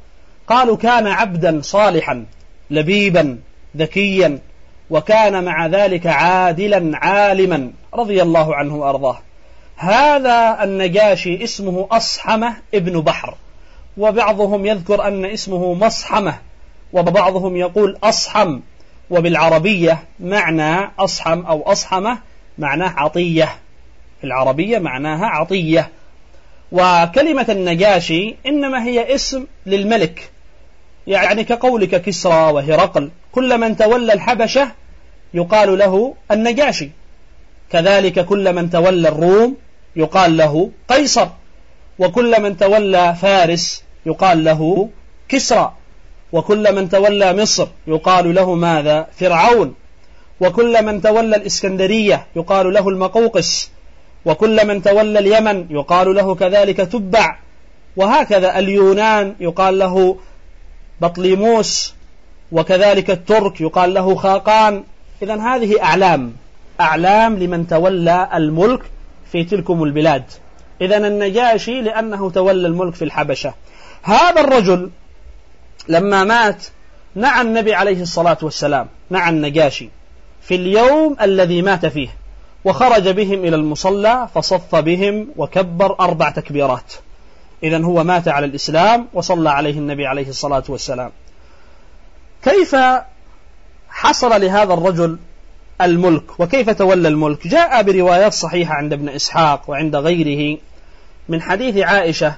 قالوا كان عبدا صالحا لبيبا ذكيا، وكان مع ذلك عادلا عالما رضي الله عنه وأرضاه. هذا النجاشي اسمه أصحمة ابن بحر، وبعضهم يذكر أن اسمه مصحمة، وبعضهم يقول أصحم، وبالعربية معنى أصحم أو أصحمة معناه عطية، في العربية معناها عطية. وكلمة النجاشي إنما هي اسم للملك، يعني كقولك كسرى وهرقل، كل من تولى الحبشة يقال له النجاشي، كذلك كل من تولى الروم يقال له قيصر، وكل من تولى فارس يقال له كسرى، وكل من تولى مصر يقال له ماذا؟ فرعون، وكل من تولى الإسكندرية يقال له المقوقس، وكل من تولى اليمن يقال له كذلك تبع، وهكذا اليونان يقال له بطليموس، وكذلك الترك يقال له خاقان. إذن هذه أعلام لمن تولى الملك في تلكم البلاد. إذن النجاشي لأنه تولى الملك في الحبشة. هذا الرجل لما مات نعى النبي عليه الصلاة والسلام، نعى النجاشي في اليوم الذي مات فيه، وخرج بهم إلى المصلى فصف بهم وكبر 4 تكبيرات. إذن هو مات على الإسلام وصلى عليه النبي عليه الصلاة والسلام. كيف حصل لهذا الرجل الملك وكيف تولى الملك؟ جاء بروايات صحيحة عند ابن إسحاق وعند غيره من حديث عائشة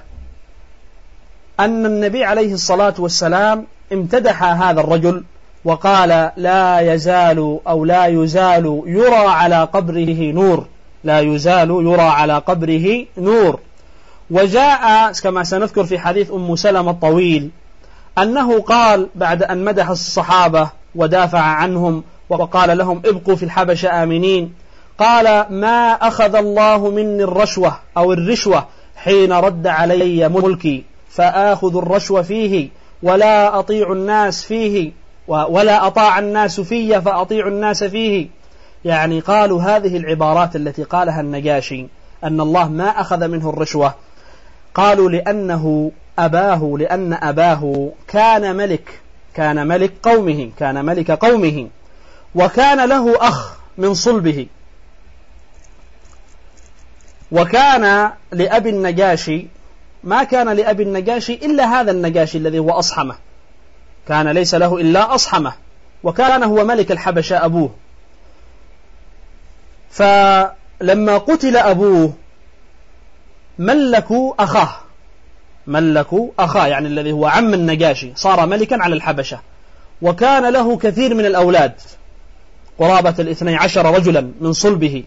أن النبي عليه الصلاة والسلام امتدح هذا الرجل وقال لا يزال أو لا يزال يرى على قبره نور، لا يزال يرى على قبره نور. وجاء كما سنذكر في حديث أم سلمة الطويل أنه قال بعد أن مدح الصحابة ودافع عنهم وقال لهم ابقوا في الحبشة آمنين، قال ما أخذ الله مني الرشوة أو الرشوة حين رد علي ملكي فآخذ الرشوة فيه ولا أطيع الناس فيه ولا أطاع الناس في فأطيع الناس فيه. يعني قالوا هذه العبارات التي قالها النجاشي أن الله ما أخذ منه الرشوة، قالوا لأن أباه كان ملك قومه، وكان له أخ من صلبه، وكان لأبي النجاشي ما كان لأبي النجاشي إلا هذا النجاشي الذي هو أصحمه، كان ليس له إلا أصحمه، وكان هو ملك الحبشة أبوه. فلما قتل أبوه ملكوا أخاه يعني الذي هو عم النجاشي، صار ملكا على الحبشة، وكان له كثير من الأولاد قرابة 12 رجلا من صلبه.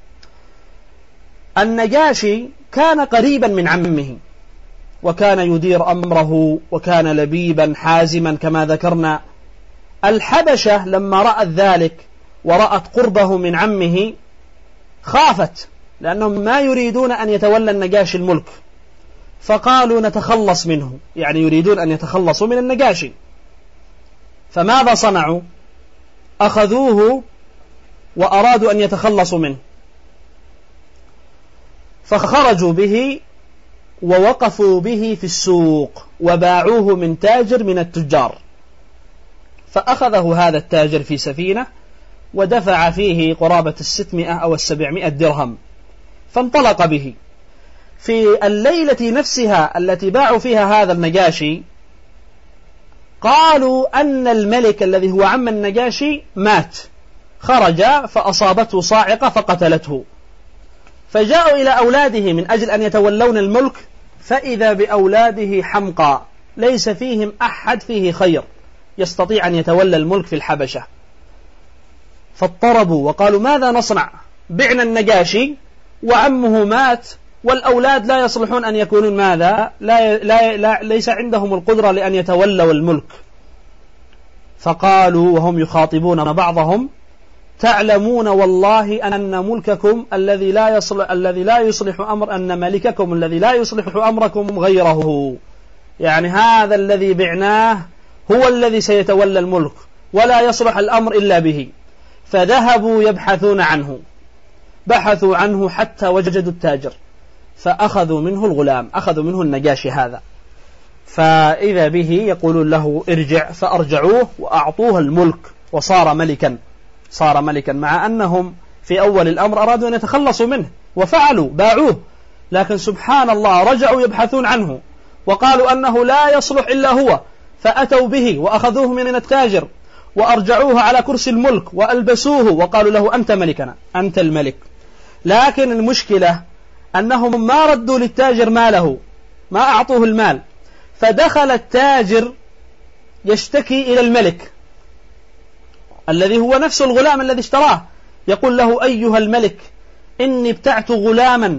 النجاشي كان قريبا من عمه، وكان يدير أمره، وكان لبيبا حازما كما ذكرنا. الحبشة لما رأت ذلك ورأت قربه من عمه خافت، لأنهم ما يريدون أن يتولى النجاشي الملك، فقالوا نتخلص منه، يعني يريدون أن يتخلصوا من النجاشي. فماذا صنعوا؟ أخذوه وأرادوا أن يتخلصوا منه، فخرجوا به ووقفوا به في السوق وباعوه من تاجر من التجار، فأخذه هذا التاجر في سفينة ودفع فيه قرابة 600 أو 700 درهم، فانطلق به. في الليلة نفسها التي باعوا فيها هذا النجاشي قالوا أن الملك الذي هو عم النجاشي مات، خرج فأصابته صاعقة فقتلته، فجاءوا إلى أولاده من أجل أن يتولون الملك، فإذا بأولاده حمقى ليس فيهم أحد فيه خير يستطيع أن يتولى الملك في الحبشة، فاضطربوا وقالوا ماذا نصنع؟ بعنا النجاشي وعمه مات والأولاد لا يصلحون أن يكونون ماذا؟ ليس عندهم القدرة لأن يتولوا الملك. فقالوا وهم يخاطبون بعضهم تعلمون والله أن ملككم الذي لا يصلح أمر أن ملككم الذي لا يصلح أمركم غيره، يعني هذا الذي بعناه هو الذي سيتولى الملك ولا يصلح الأمر إلا به. فذهبوا يبحثون عنه، بحثوا عنه حتى وجدوا التاجر، فأخذوا منه الغلام، أخذوا منه النجاشي هذا، فإذا به يقولون له ارجع، فأرجعوه وأعطوه الملك وصار ملكا، صار ملكا، مع أنهم في أول الأمر أرادوا أن يتخلصوا منه وفعلوا، باعوه، لكن سبحان الله رجعوا يبحثون عنه وقالوا أنه لا يصلح إلا هو، فأتوا به وأخذوه من التاجر وأرجعوه على كرسي الملك وألبسوه وقالوا له أنت ملكنا، أنت الملك. لكن المشكلة أنهم ما ردوا للتاجر ماله، ما أعطوه المال، فدخل التاجر يشتكي إلى الملك الذي هو نفس الغلام الذي اشتراه، يقول له أيها الملك إني ابتعت غلاما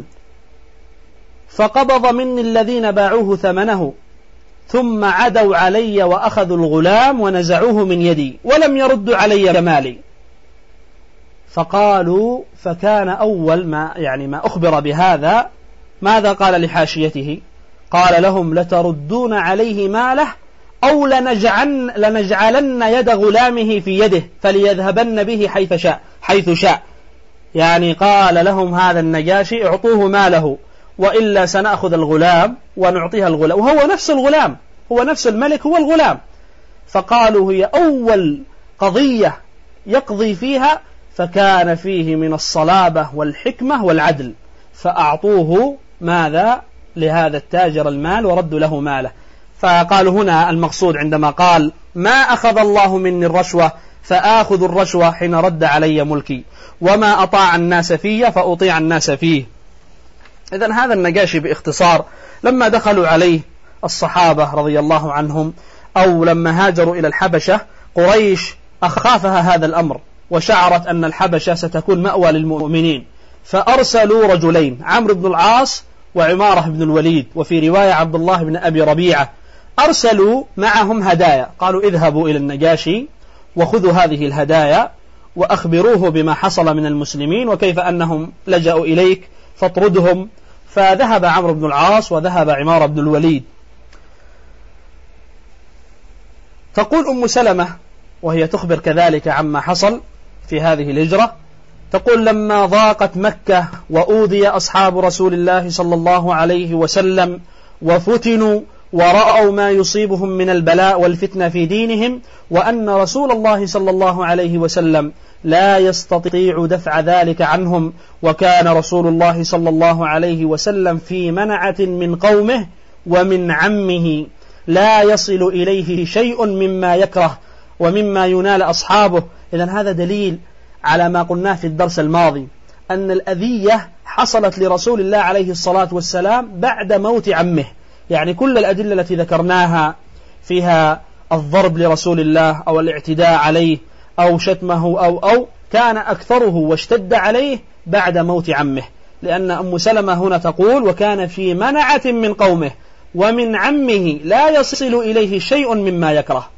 فقبض مني الذين باعوه ثمنه ثم عدوا علي وأخذوا الغلام ونزعوه من يدي ولم يردوا علي مالي. فقالوا، فكان أول ما أخبر بهذا ماذا قال لحاشيته؟ قال لهم لتردون عليه ماله أو لنجعلن يد غلامه في يده فليذهبن به حيث شاء. يعني قال لهم هذا النجاشي اعطوه ماله وإلا سنأخذ الغلام ونعطيها الغلام، وهو نفس الغلام، هو نفس الملك، هو الغلام. فقالوا هي أول قضية يقضي فيها، فكان فيه من الصلابة والحكمة والعدل، فأعطوه ماذا لهذا التاجر المال وردوا له ماله. فقالوا هنا المقصود عندما قال ما أخذ الله مني الرشوة فآخذ الرشوة حين رد علي ملكي، وما أطاع الناس فيه فأطيع الناس فيه. إذن هذا النجاشي باختصار لما دخلوا عليه الصحابة رضي الله عنهم أو لما هاجروا إلى الحبشة، قريش أخافها هذا الأمر وشعرت أن الحبشة ستكون مأوى للمؤمنين، فأرسلوا رجلين، عمرو بن العاص وعمارة بن الوليد، وفي رواية عبد الله بن أبي ربيعة، أرسلوا معهم هدايا، قالوا اذهبوا إلى النجاشي وخذوا هذه الهدايا وأخبروه بما حصل من المسلمين وكيف أنهم لجأوا إليك فاطردهم. فذهب عمرو بن العاص وذهب عمارة بن الوليد. تقول أم سلمة وهي تخبر كذلك عما حصل في هذه الهجرة، تقول لما ضاقت مكة وأوذي أصحاب رسول الله صلى الله عليه وسلم وفتنوا ورأوا ما يصيبهم من البلاء والفتنة في دينهم، وأن رسول الله صلى الله عليه وسلم لا يستطيع دفع ذلك عنهم، وكان رسول الله صلى الله عليه وسلم في منعة من قومه ومن عمه لا يصل إليه شيء مما يكره ومما ينال أصحابه. إذن هذا دليل على ما قلناه في الدرس الماضي، أن الأذية حصلت لرسول الله عليه الصلاة والسلام بعد موت عمه. يعني كل الأدلة التي ذكرناها فيها الضرب لرسول الله أو الاعتداء عليه أو شتمه أو كان أكثره واشتد عليه بعد موت عمه، لأن أم سلمة هنا تقول وكان في منعة من قومه ومن عمه لا يصل إليه شيء مما يكره.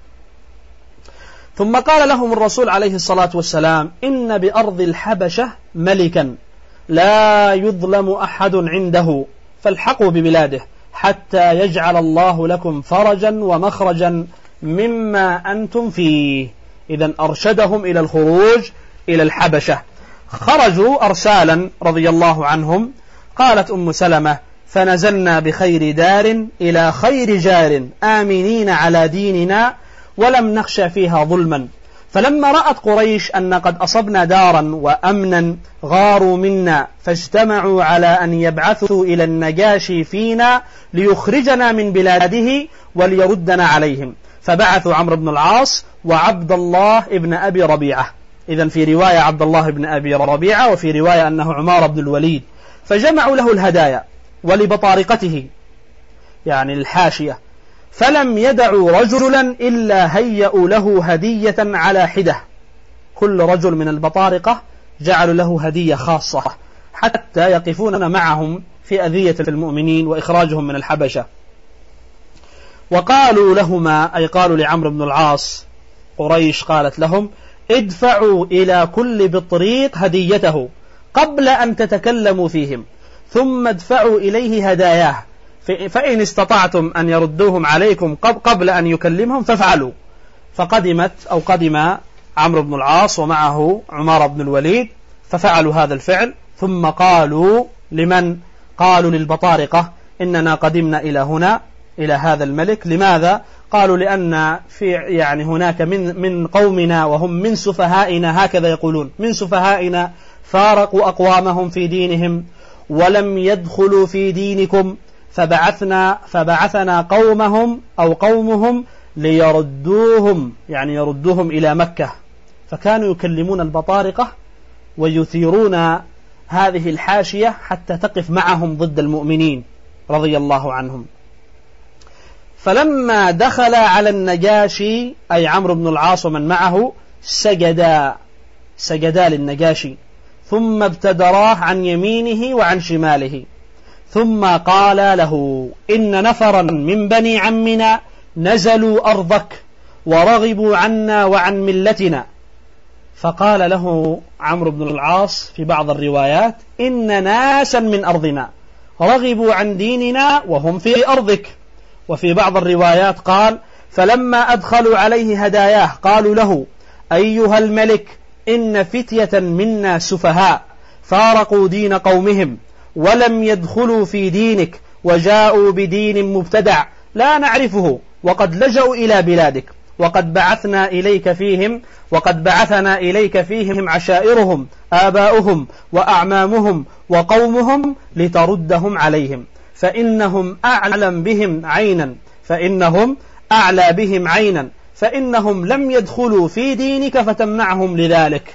ثم قال لهم الرسول عليه الصلاة والسلام إن بأرض الحبشة ملكا لا يظلم أحد عنده فالحقوا ببلاده حتى يجعل الله لكم فرجا ومخرجا مما أنتم فيه. إذن أرشدهم إلى الخروج إلى الحبشة. خرجوا أرسالا رضي الله عنهم. قالت أم سلمة فنزلنا بخير دار إلى خير جار آمنين على ديننا ولم نخش فيها ظلما. فلما رأت قريش أن قد أصبنا دارا وأمنا غاروا منا، فاجتمعوا على أن يبعثوا إلى النجاشي فينا ليخرجنا من بلاده وليردنا عليهم، فبعثوا عمرو بن العاص وعبد الله بن أبي ربيعة. إذن في رواية عبد الله بن أبي ربيعة، وفي رواية أنه عمارة بن الوليد، فجمعوا له الهدايا ولبطارقته يعني الحاشية، فلم يدعوا رجلا إلا هيئوا له هدية على حدة. كل رجل من البطارقة جعلوا له هدية خاصة حتى يقفون معهم في أذية المؤمنين وإخراجهم من الحبشة. وقالوا لهما أي قالوا لعمرو بن العاص، قريش قالت لهم ادفعوا إلى كل بطريق هديته قبل أن تتكلموا فيهم، ثم ادفعوا إليه هداياه، فإن استطعتم أن يردوهم عليكم قبل أن يكلمهم فافعلوا. فقدم عمرو بن العاص ومعه عمارة بن الوليد ففعلوا هذا الفعل. ثم قالوا لمن؟ قالوا للبطارقة إننا قدمنا إلى هنا إلى هذا الملك. لماذا؟ قالوا لأن في هناك من قومنا وهم من سفهائنا، هكذا يقولون، من سفهائنا فارقوا أقوامهم في دينهم ولم يدخلوا في دينكم، فبعثنا قومهم ليردوهم، يردوهم إلى مكة. فكانوا يكلمون البطارقة ويثيرون هذه الحاشية حتى تقف معهم ضد المؤمنين رضي الله عنهم. فلما دخل على النجاشي أي عمرو بن العاص ومن معه سجدا للنجاشي، ثم ابتدراه عن يمينه وعن شماله، ثم قال له: إن نفرا من بني عمنا نزلوا أرضك ورغبوا عنا وعن ملتنا. فقال له عمرو بن العاص في بعض الروايات: إن ناسا من أرضنا رغبوا عن ديننا وهم في أرضك. وفي بعض الروايات قال: فلما أدخلوا عليه هداياه قالوا له: أيها الملك، إن فتية منا سفهاء فارقوا دين قومهم ولم يدخلوا في دينك وجاءوا بدين مبتدع لا نعرفه، وقد لجأوا إلى بلادك، وقد بعثنا إليك فيهم عشائرهم آباؤهم وأعمامهم وقومهم لتردهم عليهم، فإنهم أعلى بهم عينا فإنهم لم يدخلوا في دينك فتمنعهم لذلك.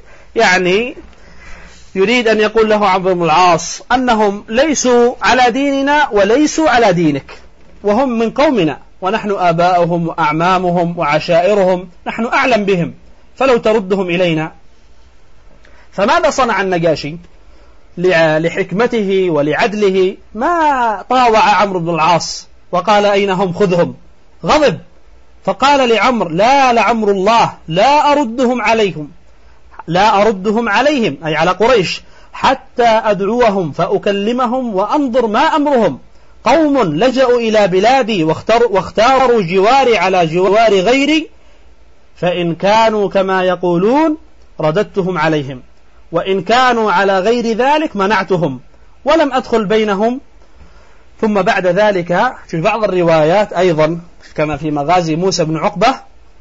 يريد أن يقول له عمرو بن العاص أنهم ليسوا على ديننا وليسوا على دينك، وهم من قومنا، ونحن آباؤهم وأعمامهم وعشائرهم نحن أعلم بهم، فلو تردهم إلينا. فماذا صنع النجاشي؟ لحكمته ولعدله ما طاوع عمرو بن العاص وقال: أين هم؟ خذهم. غضب، فقال لعمرو: لعمر الله لا أردهم عليهم أي على قريش حتى أدعوهم فأكلمهم وأنظر ما أمرهم. قوم لجأوا إلى بلادي واختاروا جواري على جوار غيري، فإن كانوا كما يقولون رددتهم عليهم، وإن كانوا على غير ذلك منعتهم ولم أدخل بينهم. ثم بعد ذلك في بعض الروايات أيضا كما في مغازي موسى بن عقبة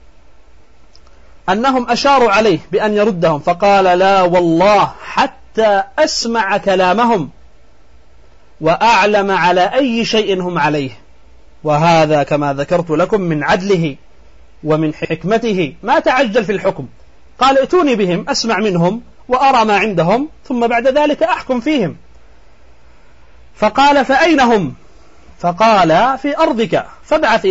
أنهم أشاروا عليه بأن يردهم، فقال: لا والله حتى أسمع كلامهم وأعلم على أي شيء هم عليه. وهذا كما ذكرت لكم من عدله ومن حكمته، ما تعجل في الحكم، قال: ائتوني بهم أسمع منهم وأرى ما عندهم ثم بعد ذلك أحكم فيهم. فقال: فأين هم؟ فقال: في أرضك، فبعث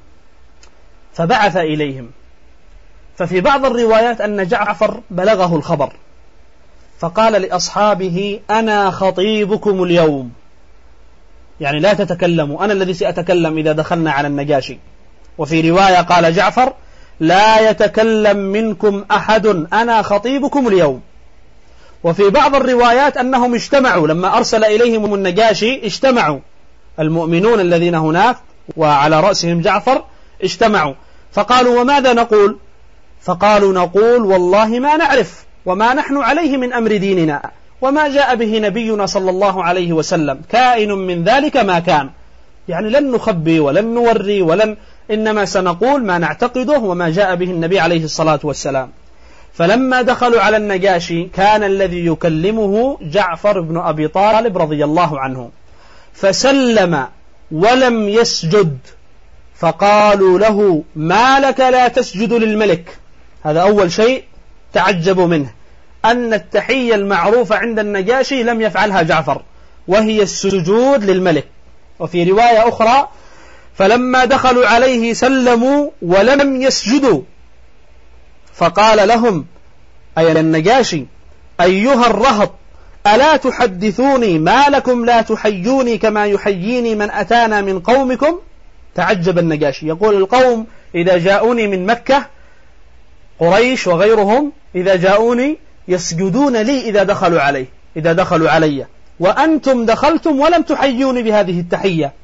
إليهم. ففي بعض الروايات أن جعفر بلغه الخبر فقال لأصحابه: أنا خطيبكم اليوم، لا تتكلموا، أنا الذي سأتكلم إذا دخلنا على النجاشي. وفي رواية قال جعفر: لا يتكلم منكم أحد، أنا خطيبكم اليوم. وفي بعض الروايات أنهم اجتمعوا لما أرسل إليهم النجاشي، اجتمعوا المؤمنون الذين هناك وعلى رأسهم جعفر، اجتمعوا فقالوا: وماذا نقول؟ فقالوا: نقول والله ما نعرف وما نحن عليه من أمر ديننا، وما جاء به نبينا صلى الله عليه وسلم كائن من ذلك ما كان، لن نخبي ولن نوري إنما سنقول ما نعتقده وما جاء به النبي عليه الصلاة والسلام. فلما دخلوا على النجاشي كان الذي يكلمه جعفر بن أبي طالب رضي الله عنه، فسلم ولم يسجد، فقالوا له: ما لك لا تسجد للملك؟ هذا أول شيء تعجبوا منه، أن التحية المعروفة عند النجاشي لم يفعلها جعفر، وهي السجود للملك. وفي رواية أخرى: فلما دخلوا عليه سلموا ولم يسجدوا، فقال لهم أي النجاشي: أيها الرهط، ألا تحدثوني ما لكم لا تحيوني كما يحييني من أتانا من قومكم؟ تعجب النجاشي، يقول: القوم إذا جاءوني من مكة، قريش وغيرهم، إذا جاءوني يسجدون لي إذا دخلوا علي، وأنتم دخلتم ولم تحيوني بهذه التحية.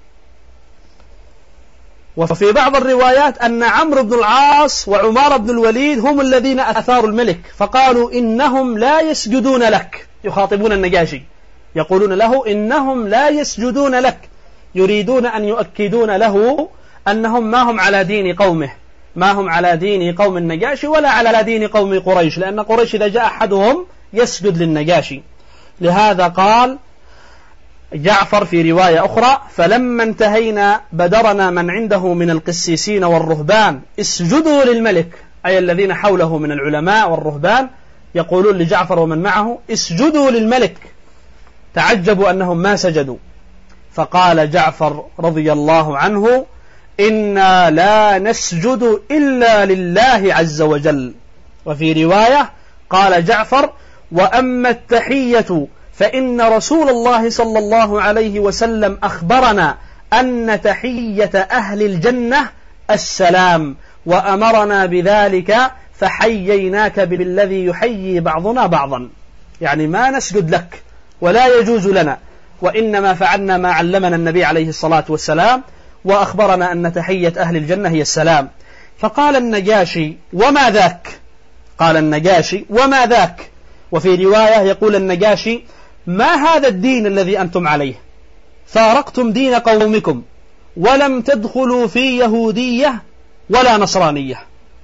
وفي بعض الروايات أن عمرو بن العاص وعمار بن الوليد هم الذين أثاروا الملك، فقالوا: إنهم لا يسجدون لك، يخاطبون النجاشي يقولون له: إنهم لا يسجدون لك، يريدون أن يؤكدون له أنهم ما هم على دين قومه، ما هم على دين قوم النجاشي ولا على دين قوم قريش، لأن قريش إذا جاء أحدهم يسجد للنجاشي. لهذا قال جعفر في رواية أخرى: فلما انتهينا بدرنا من عنده من القسيسين والرهبان اسجدوا للملك، أي الذين حوله من العلماء والرهبان يقولون لجعفر ومن معه: اسجدوا للملك. تعجبوا أنهم ما سجدوا، فقال جعفر رضي الله عنه: إنا لا نسجد إلا لله عز وجل. وفي رواية قال جعفر: وأما التحية فإن رسول الله صلى الله عليه وسلم أخبرنا أن تحية أهل الجنة السلام، وأمرنا بذلك فحييناك بالذي يحيي بعضنا بعضا. يعني ما نسجد لك ولا يجوز لنا، وإنما فعلنا ما علمنا النبي عليه الصلاة والسلام، وأخبرنا أن تحية أهل الجنة هي السلام. فقال النجاشي: وما ذاك؟ قال النجاشي: وما ذاك؟ وفي رواية يقول النجاشي: ما هذا الدين الذي أنتم عليه؟ فارقتم دين قومكم ولم تدخلوا في يهودية ولا نصرانية.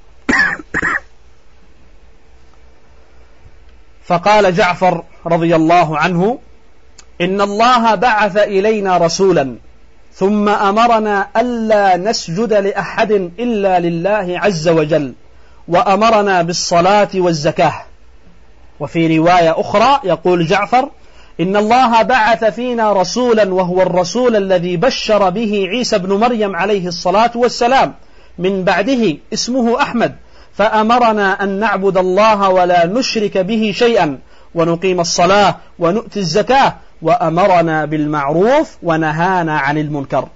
فقال جعفر رضي الله عنه: إن الله بعث إلينا رسولا ثم أمرنا ألا نسجد لأحد إلا لله عز وجل، وأمرنا بالصلاة والزكاة. وفي رواية أخرى يقول جعفر: إن الله بعث فينا رسولا وهو الرسول الذي بشر به عيسى بن مريم عليه الصلاة والسلام من بعده اسمه أحمد، فأمرنا أن نعبد الله ولا نشرك به شيئا، ونقيم الصلاة ونؤتي الزكاة، وأمرنا بالمعروف ونهانا عن المنكر.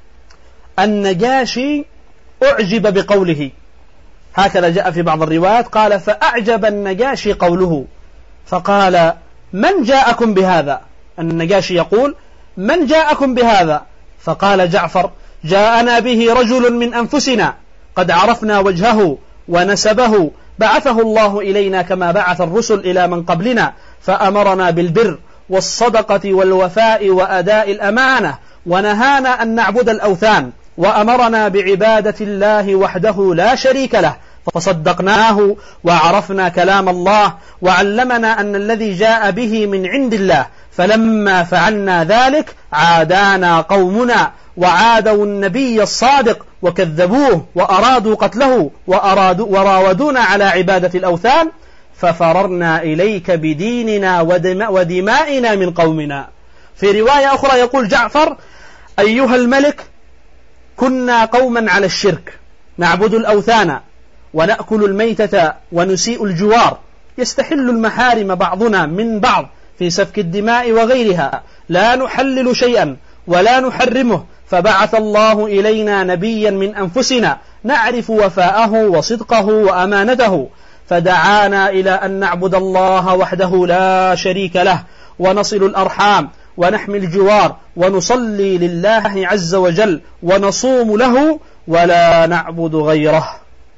النجاشي أعجب بقوله، هكذا جاء في بعض الروايات، قال: فأعجب النجاشي قوله، فقال: من جاءكم بهذا؟ النجاشي يقول: من جاءكم بهذا؟ فقال جعفر: جاءنا به رجل من أنفسنا قد عرفنا وجهه ونسبه، بعثه الله إلينا كما بعث الرسل إلى من قبلنا، فأمرنا بالبر والصدقة والوفاء وأداء الأمانة، ونهانا أن نعبد الأوثان، وأمرنا بعبادة الله وحده لا شريك له، فصدقناه وعرفنا كلام الله، وعلمنا أن الذي جاء به من عند الله، فلما فعلنا ذلك عادانا قومنا وعادوا النبي الصادق وكذبوه وأرادوا قتله وراودونا على عبادة الأوثان، ففررنا إليك بديننا ودمائنا من قومنا. في رواية أخرى يقول جعفر: أيها الملك، كنا قوما على الشرك، نعبد الأوثان ونأكل الميتة ونسيء الجوار، يستحل المحارم بعضنا من بعض في سفك الدماء وغيرها، لا نحلل شيئا ولا نحرمه، فبعث الله إلينا نبيا من أنفسنا نعرف وفاءه وصدقه وأمانته، فدعانا إلى أن نعبد الله وحده لا شريك له، ونصل الأرحام ونحمي الجوار، ونصلي لله عز وجل، ونصوم له ولا نعبد غيره.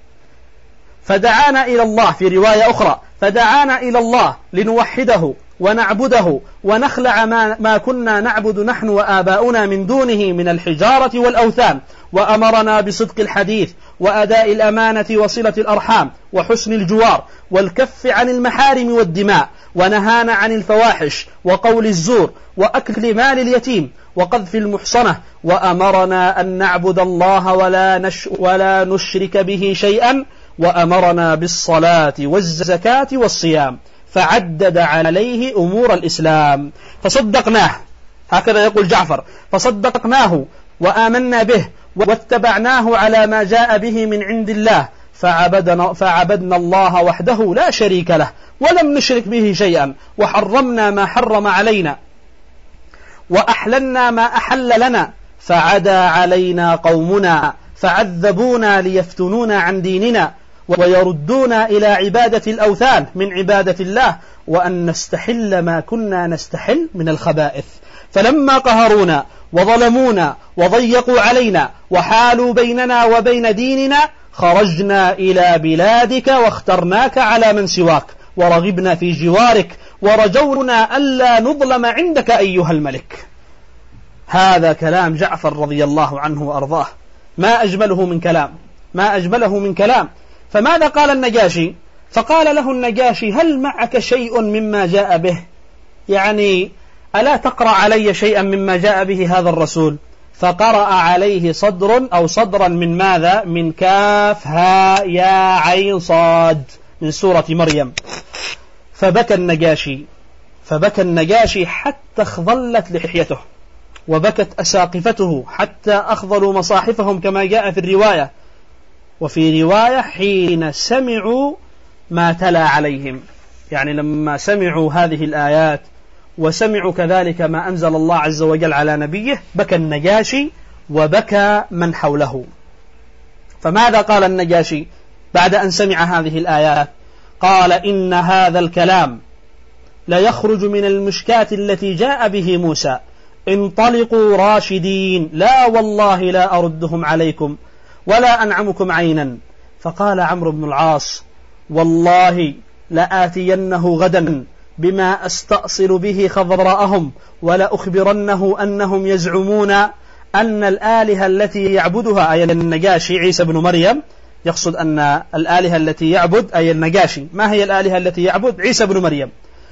فدعانا إلى الله، في رواية أخرى: فدعانا إلى الله لنوحده ونعبده ونخلع ما كنا نعبد نحن وآباؤنا من دونه من الحجارة والأوثان، وأمرنا بصدق الحديث وأداء الأمانة وصلة الأرحام وحسن الجوار والكف عن المحارم والدماء، ونهانا عن الفواحش وقول الزور وأكل مال اليتيم وقذف المحصنة، وأمرنا أن نعبد الله ولا نشرك به شيئا، وأمرنا بالصلاة والزكاة والصيام، فعدد عليه أمور الإسلام فصدقناه. هكذا يقول جعفر: فصدقناه وآمنا به واتبعناه على ما جاء به من عند الله، فعبدنا الله وحده لا شريك له، ولم نشرك به شيئا، وحرمنا ما حرم علينا، وأحللنا ما أحل لنا، فعدا علينا قومنا فعذبونا ليفتنونا عن ديننا، ويردونا إلى عبادة الأوثان من عبادة الله، وأن نستحل ما كنا نستحل من الخبائث، فلما قهرونا وظلمونا وضيقوا علينا وحالوا بيننا وبين ديننا، خرجنا إلى بلادك واخترناك على من سواك، ورغبنا في جوارك، ورجونا ألا نظلم عندك أيها الملك. هذا كلام جعفر رضي الله عنه وأرضاه، ما أجمله من كلام. فماذا قال النجاشي؟ فقال له النجاشي: هل معك شيء مما جاء به؟ يعني ألا تقرأ علي شيئا مما جاء به هذا الرسول؟ فقرأ عليه صدرا من ماذا؟ من كاف هاء يا عين صاد من سورة مريم. فبكى النجاشي حتى اخضلت لحيته، وبكت أساقفته حتى أخضلوا مصاحفهم كما جاء في الرواية. وفي رواية حين سمعوا ما تلا عليهم، يعني لما سمعوا هذه الآيات وسمعوا كذلك ما أنزل الله عز وجل على نبيه، بكى النجاشي وبكى من حوله. فماذا قال النجاشي بعد أن سمع هذه الآيات؟ قال: إن هذا الكلام لا يخرج من المشكاة التي جاء به موسى، انطلقوا راشدين، لا والله لا أردهم عليكم ولا أنعمكم عينا. فقال عمرو بن العاص: والله لآتينه غدا بما أستأصل به خضراءهم، ولا أخبرنه أنهم يزعمون أن الآلهة التي يعبدها، أي النجاشي عيسى بن مريم، يقصد أن الآلهة التي يعبد أي النجاشي. ما هي الآلهة التي يعبد؟ عيسى بن مريم.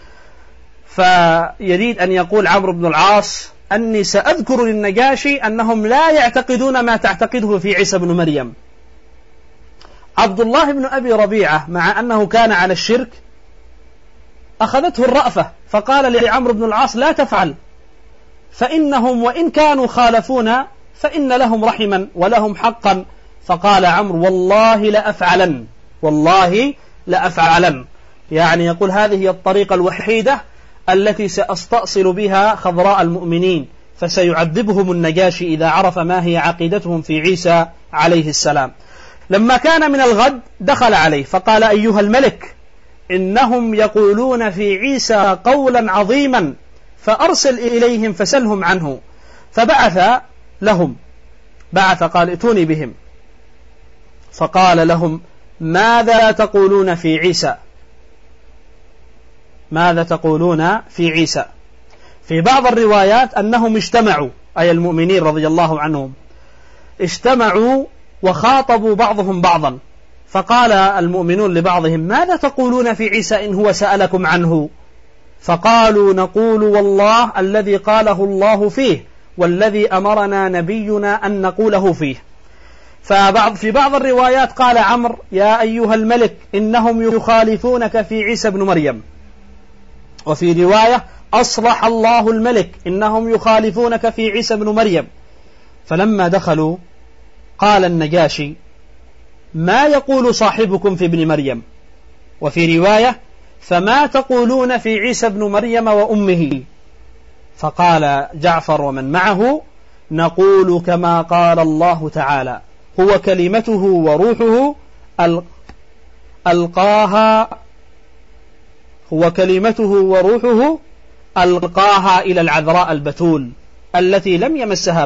فيريد أن يقول عمرو بن العاص: أني سأذكر للنجاشي أنهم لا يعتقدون ما تعتقده في عيسى بن مريم. عبد الله بن أبي ربيعة مع أنه كان على الشرك أخذته الرأفة، فقال لعمرو بن العاص: لا تفعل، فإنهم وإن كانوا خالفونا فإن لهم رحما ولهم حقا. فقال عمرو: والله لأفعلن، يعني يقول هذه هي الطريقة الوحيدة التي سأستأصل بها خضراء المؤمنين، فسيعذبهم النجاشي إذا عرف ما هي عقيدتهم في عيسى عليه السلام. لما كان من الغد دخل عليه فقال: أيها الملك، إنهم يقولون في عيسى قولا عظيما، فأرسل إليهم فسلهم عنه. فبعث لهم، قال: ائتوني بهم. فقال لهم: ماذا تقولون في عيسى؟ في بعض الروايات أنهم اجتمعوا، أي المؤمنين رضي الله عنهم اجتمعوا وخاطبوا بعضهم بعضا، فقال المؤمنون لبعضهم: ماذا تقولون في عيسى إن هو سألكم عنه؟ فقالوا: نقول والله الذي قاله الله فيه، والذي أمرنا نبينا أن نقوله فيه. في بعض الروايات قال عمرو: يا أيها الملك، إنهم يخالفونك في عيسى بن مريم. وفي رواية: أصلح الله الملك، إنهم يخالفونك في عيسى بن مريم. فلما دخلوا قال النجاشي: ما يقول صاحبكم في ابن مريم؟ وفي رواية: فما تقولون في عيسى بن مريم وأمه؟ فقال جعفر ومن معه: نقول كما قال الله تعالى: هو كلمته وروحه ألقاها إلى العذراء البتول التي لم يمسها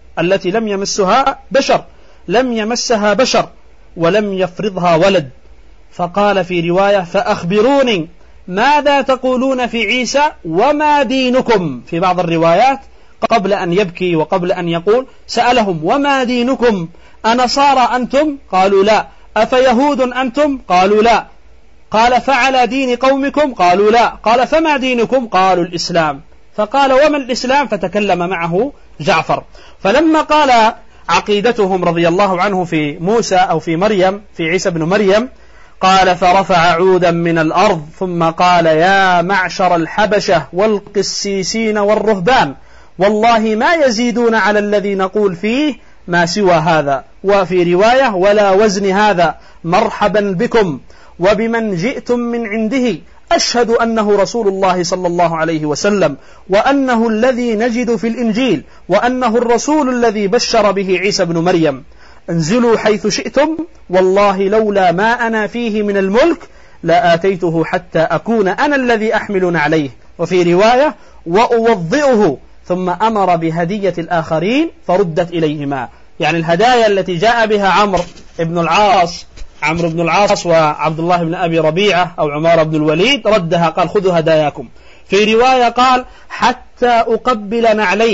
بشر ولم يفرضها ولد. فقال في رواية: فأخبروني ماذا تقولون في عيسى وما دينكم؟ في بعض الروايات قبل أن يبكي وقبل أن يقول سألهم: وما دينكم؟ أنصارى أنتم؟ قالوا لا. أفيهود أنتم؟ قالوا لا. قال: فعلى دين قومكم؟ قالوا لا. قال: فما دينكم؟ قالوا الإسلام. فقال: وما الإسلام؟ فتكلم معه جعفر. فلما قال عقيدتهم رضي الله عنه في موسى أو في مريم، في عيسى بن مريم، قال: فرفع عودا من الأرض ثم قال: يا معشر الحبشة والقسيسين والرهبان، والله ما يزيدون على الذي نقول فيه ما سوى هذا. وفي رواية: ولا وزن هذا، مرحبا بكم وبمن جئتم من عنده، أشهد أنه رسول الله صلى الله عليه وسلم، وأنه الذي نجد في الإنجيل، وأنه الرسول الذي بشر به عيسى بن مريم. انزلوا حيث شئتم، والله لولا ما أنا فيه من الملك لآتيته حتى أكون أنا الذي أحمل عليه. وفي رواية: وأوضئه، ثم أمر بهدية الآخرين فردت إليهما. يعني الهدايا التي جاء بها عمرو بن العاص وعبد الله بن أبي ربيعة أو عمار بن الوليد ردها، قال: خذوا هداياكم. في رواية قال: حتى أقبل نعليه،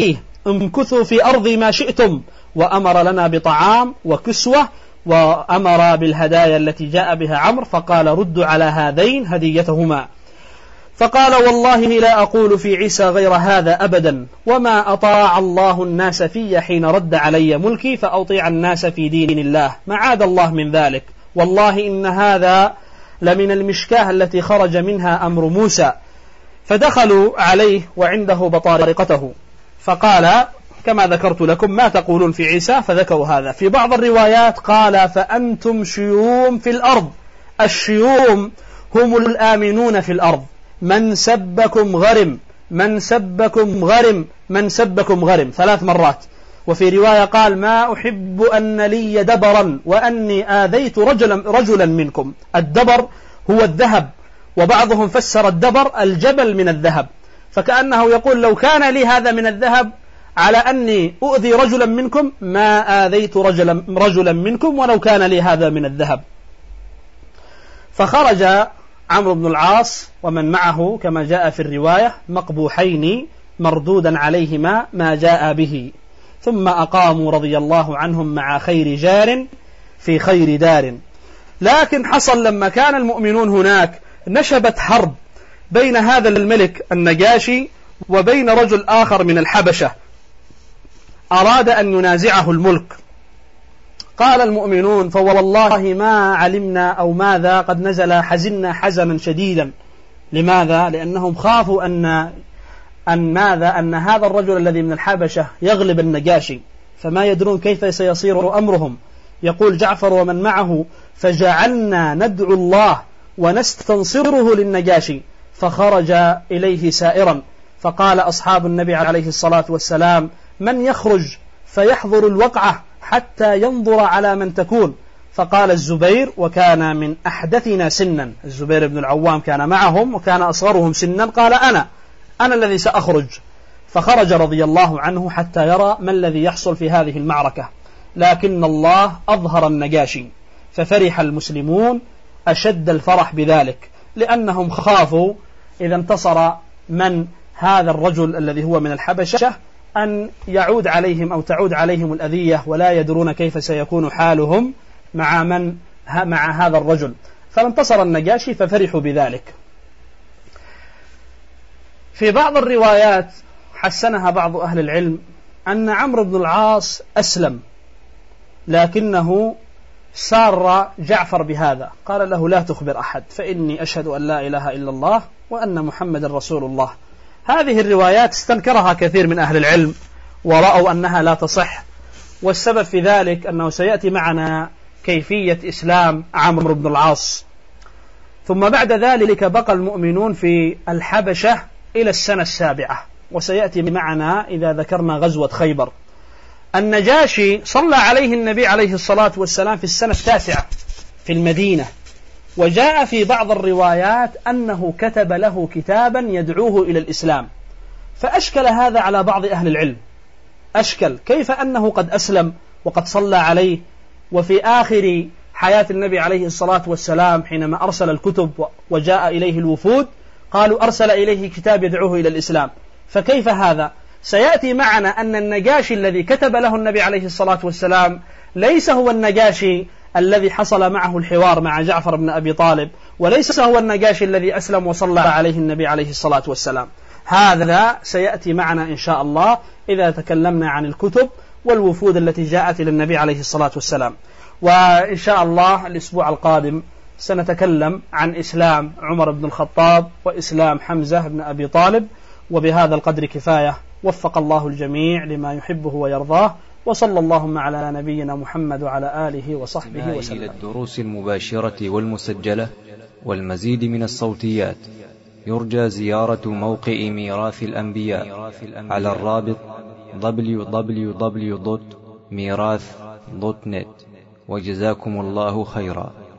امكثوا في أرضي ما شئتم، وأمر لنا بطعام وكسوة، وأمر بالهدايا التي جاء بها عمرو، فقال ردوا على هذين هديتهما. فقال والله لا أقول في عيسى غير هذا أبدا، وما أطاع الله الناس في حين رد علي ملكي فأطيع الناس في دين الله، معاذ الله من ذلك، والله إن هذا لمن المشكاة التي خرج منها أمر موسى. فدخلوا عليه وعنده بطارقته، فقال كما ذكرت لكم ما تقولون في عيسى، فذكروا هذا. في بعض الروايات قال فأنتم شيوم في الأرض، الشيوم هم الآمنون في الأرض، من سبكم غرم، من سبكم غرم، من سبكم غرم 3 مرات. وفي رواية قال ما أحب أن لي دبرا وأني آذيت رجلا منكم. الدبر هو الذهب، وبعضهم فسر الدبر الجبل من الذهب، فكأنه يقول لو كان لي هذا من الذهب على أني أؤذي رجلا منكم ما آذيت رجلا منكم ولو كان لي هذا من الذهب. فخرج عمرو بن العاص ومن معه كما جاء في الرواية مقبوحين مردودا عليهما ما جاء به، ثم أقاموا رضي الله عنهم مع خير جار في خير دار. لكن حصل لما كان المؤمنون هناك نشبت حرب بين هذا الملك النجاشي وبين رجل آخر من الحبشة أراد أن ينازعه الملك. قال المؤمنون فوالله ما علمنا أو ماذا قد نزل حزنا حزنا شديدا. لماذا؟ لأنهم خافوا أن هذا الرجل الذي من الحبشة يغلب النجاشي، فما يدرون كيف سيصير أمرهم. يقول جعفر ومن معه فجعلنا ندعو الله ونستنصره للنجاشي، فخرج إليه سائرا. فقال أصحاب النبي عليه الصلاة والسلام من يخرج فيحضر الوقعة حتى ينظر على من تكون؟ فقال الزبير وكان من أحدثنا سنا، الزبير بن العوام كان معهم وكان أصغرهم سنا، قال أنا الذي سأخرج. فخرج رضي الله عنه حتى يرى ما الذي يحصل في هذه المعركة، لكن الله أظهر النجاشي، ففرح المسلمون أشد الفرح بذلك، لأنهم خافوا إذا انتصر من هذا الرجل الذي هو من الحبشة أن يعود عليهم أو تعود عليهم الأذية، ولا يدرون كيف سيكون حالهم مع هذا الرجل. فانتصر النجاشي ففرحوا بذلك. في بعض الروايات حسنها بعض أهل العلم أن عمرو بن العاص أسلم، لكنه سار جعفر بهذا، قال له لا تخبر أحد فإني أشهد أن لا إله إلا الله وأن محمد رسول الله. هذه الروايات استنكرها كثير من أهل العلم ورأوا أنها لا تصح، والسبب في ذلك أنه سيأتي معنا كيفية إسلام عمرو بن العاص. ثم بعد ذلك بقى المؤمنون في الحبشة إلى السنة 7، وسيأتي معنا إذا ذكرنا غزوة خيبر. النجاشي صلى عليه النبي عليه الصلاة والسلام في السنة 9 في المدينة، وجاء في بعض الروايات أنه كتب له كتابا يدعوه إلى الإسلام، فأشكل هذا على بعض أهل العلم. أشكل كيف أنه قد أسلم وقد صلى عليه، وفي آخر حياة النبي عليه الصلاة والسلام حينما أرسل الكتب وجاء إليه الوفود قالوا أرسل إليه كتاب يدعوه إلى الإسلام، فكيف هذا؟ سيأتي معنا أن النجاشي الذي كتب له النبي عليه الصلاة والسلام ليس هو النجاشي الذي حصل معه الحوار مع جعفر بن أبي طالب، وليس هو النجاشي الذي أسلم وصلى عليه النبي عليه الصلاة والسلام. هذا سيأتي معنا إن شاء الله إذا تكلمنا عن الكتب والوفود التي جاءت إلى النبي عليه الصلاة والسلام. وإن شاء الله الأسبوع القادم سنتكلم عن إسلام عمر بن الخطاب وإسلام حمزة بن أبي طالب. وبهذا القدر كفاية، وفق الله الجميع لما يحبه ويرضاه، وصلى اللهم على نبينا محمد وعلى آله وصحبه وسلم. إلى الدروس المباشرة والمسجلة والمزيد من الصوتيات يرجى زيارة موقع ميراث الأنبياء على الرابط www.mirath.net. وجزاكم الله خيرا.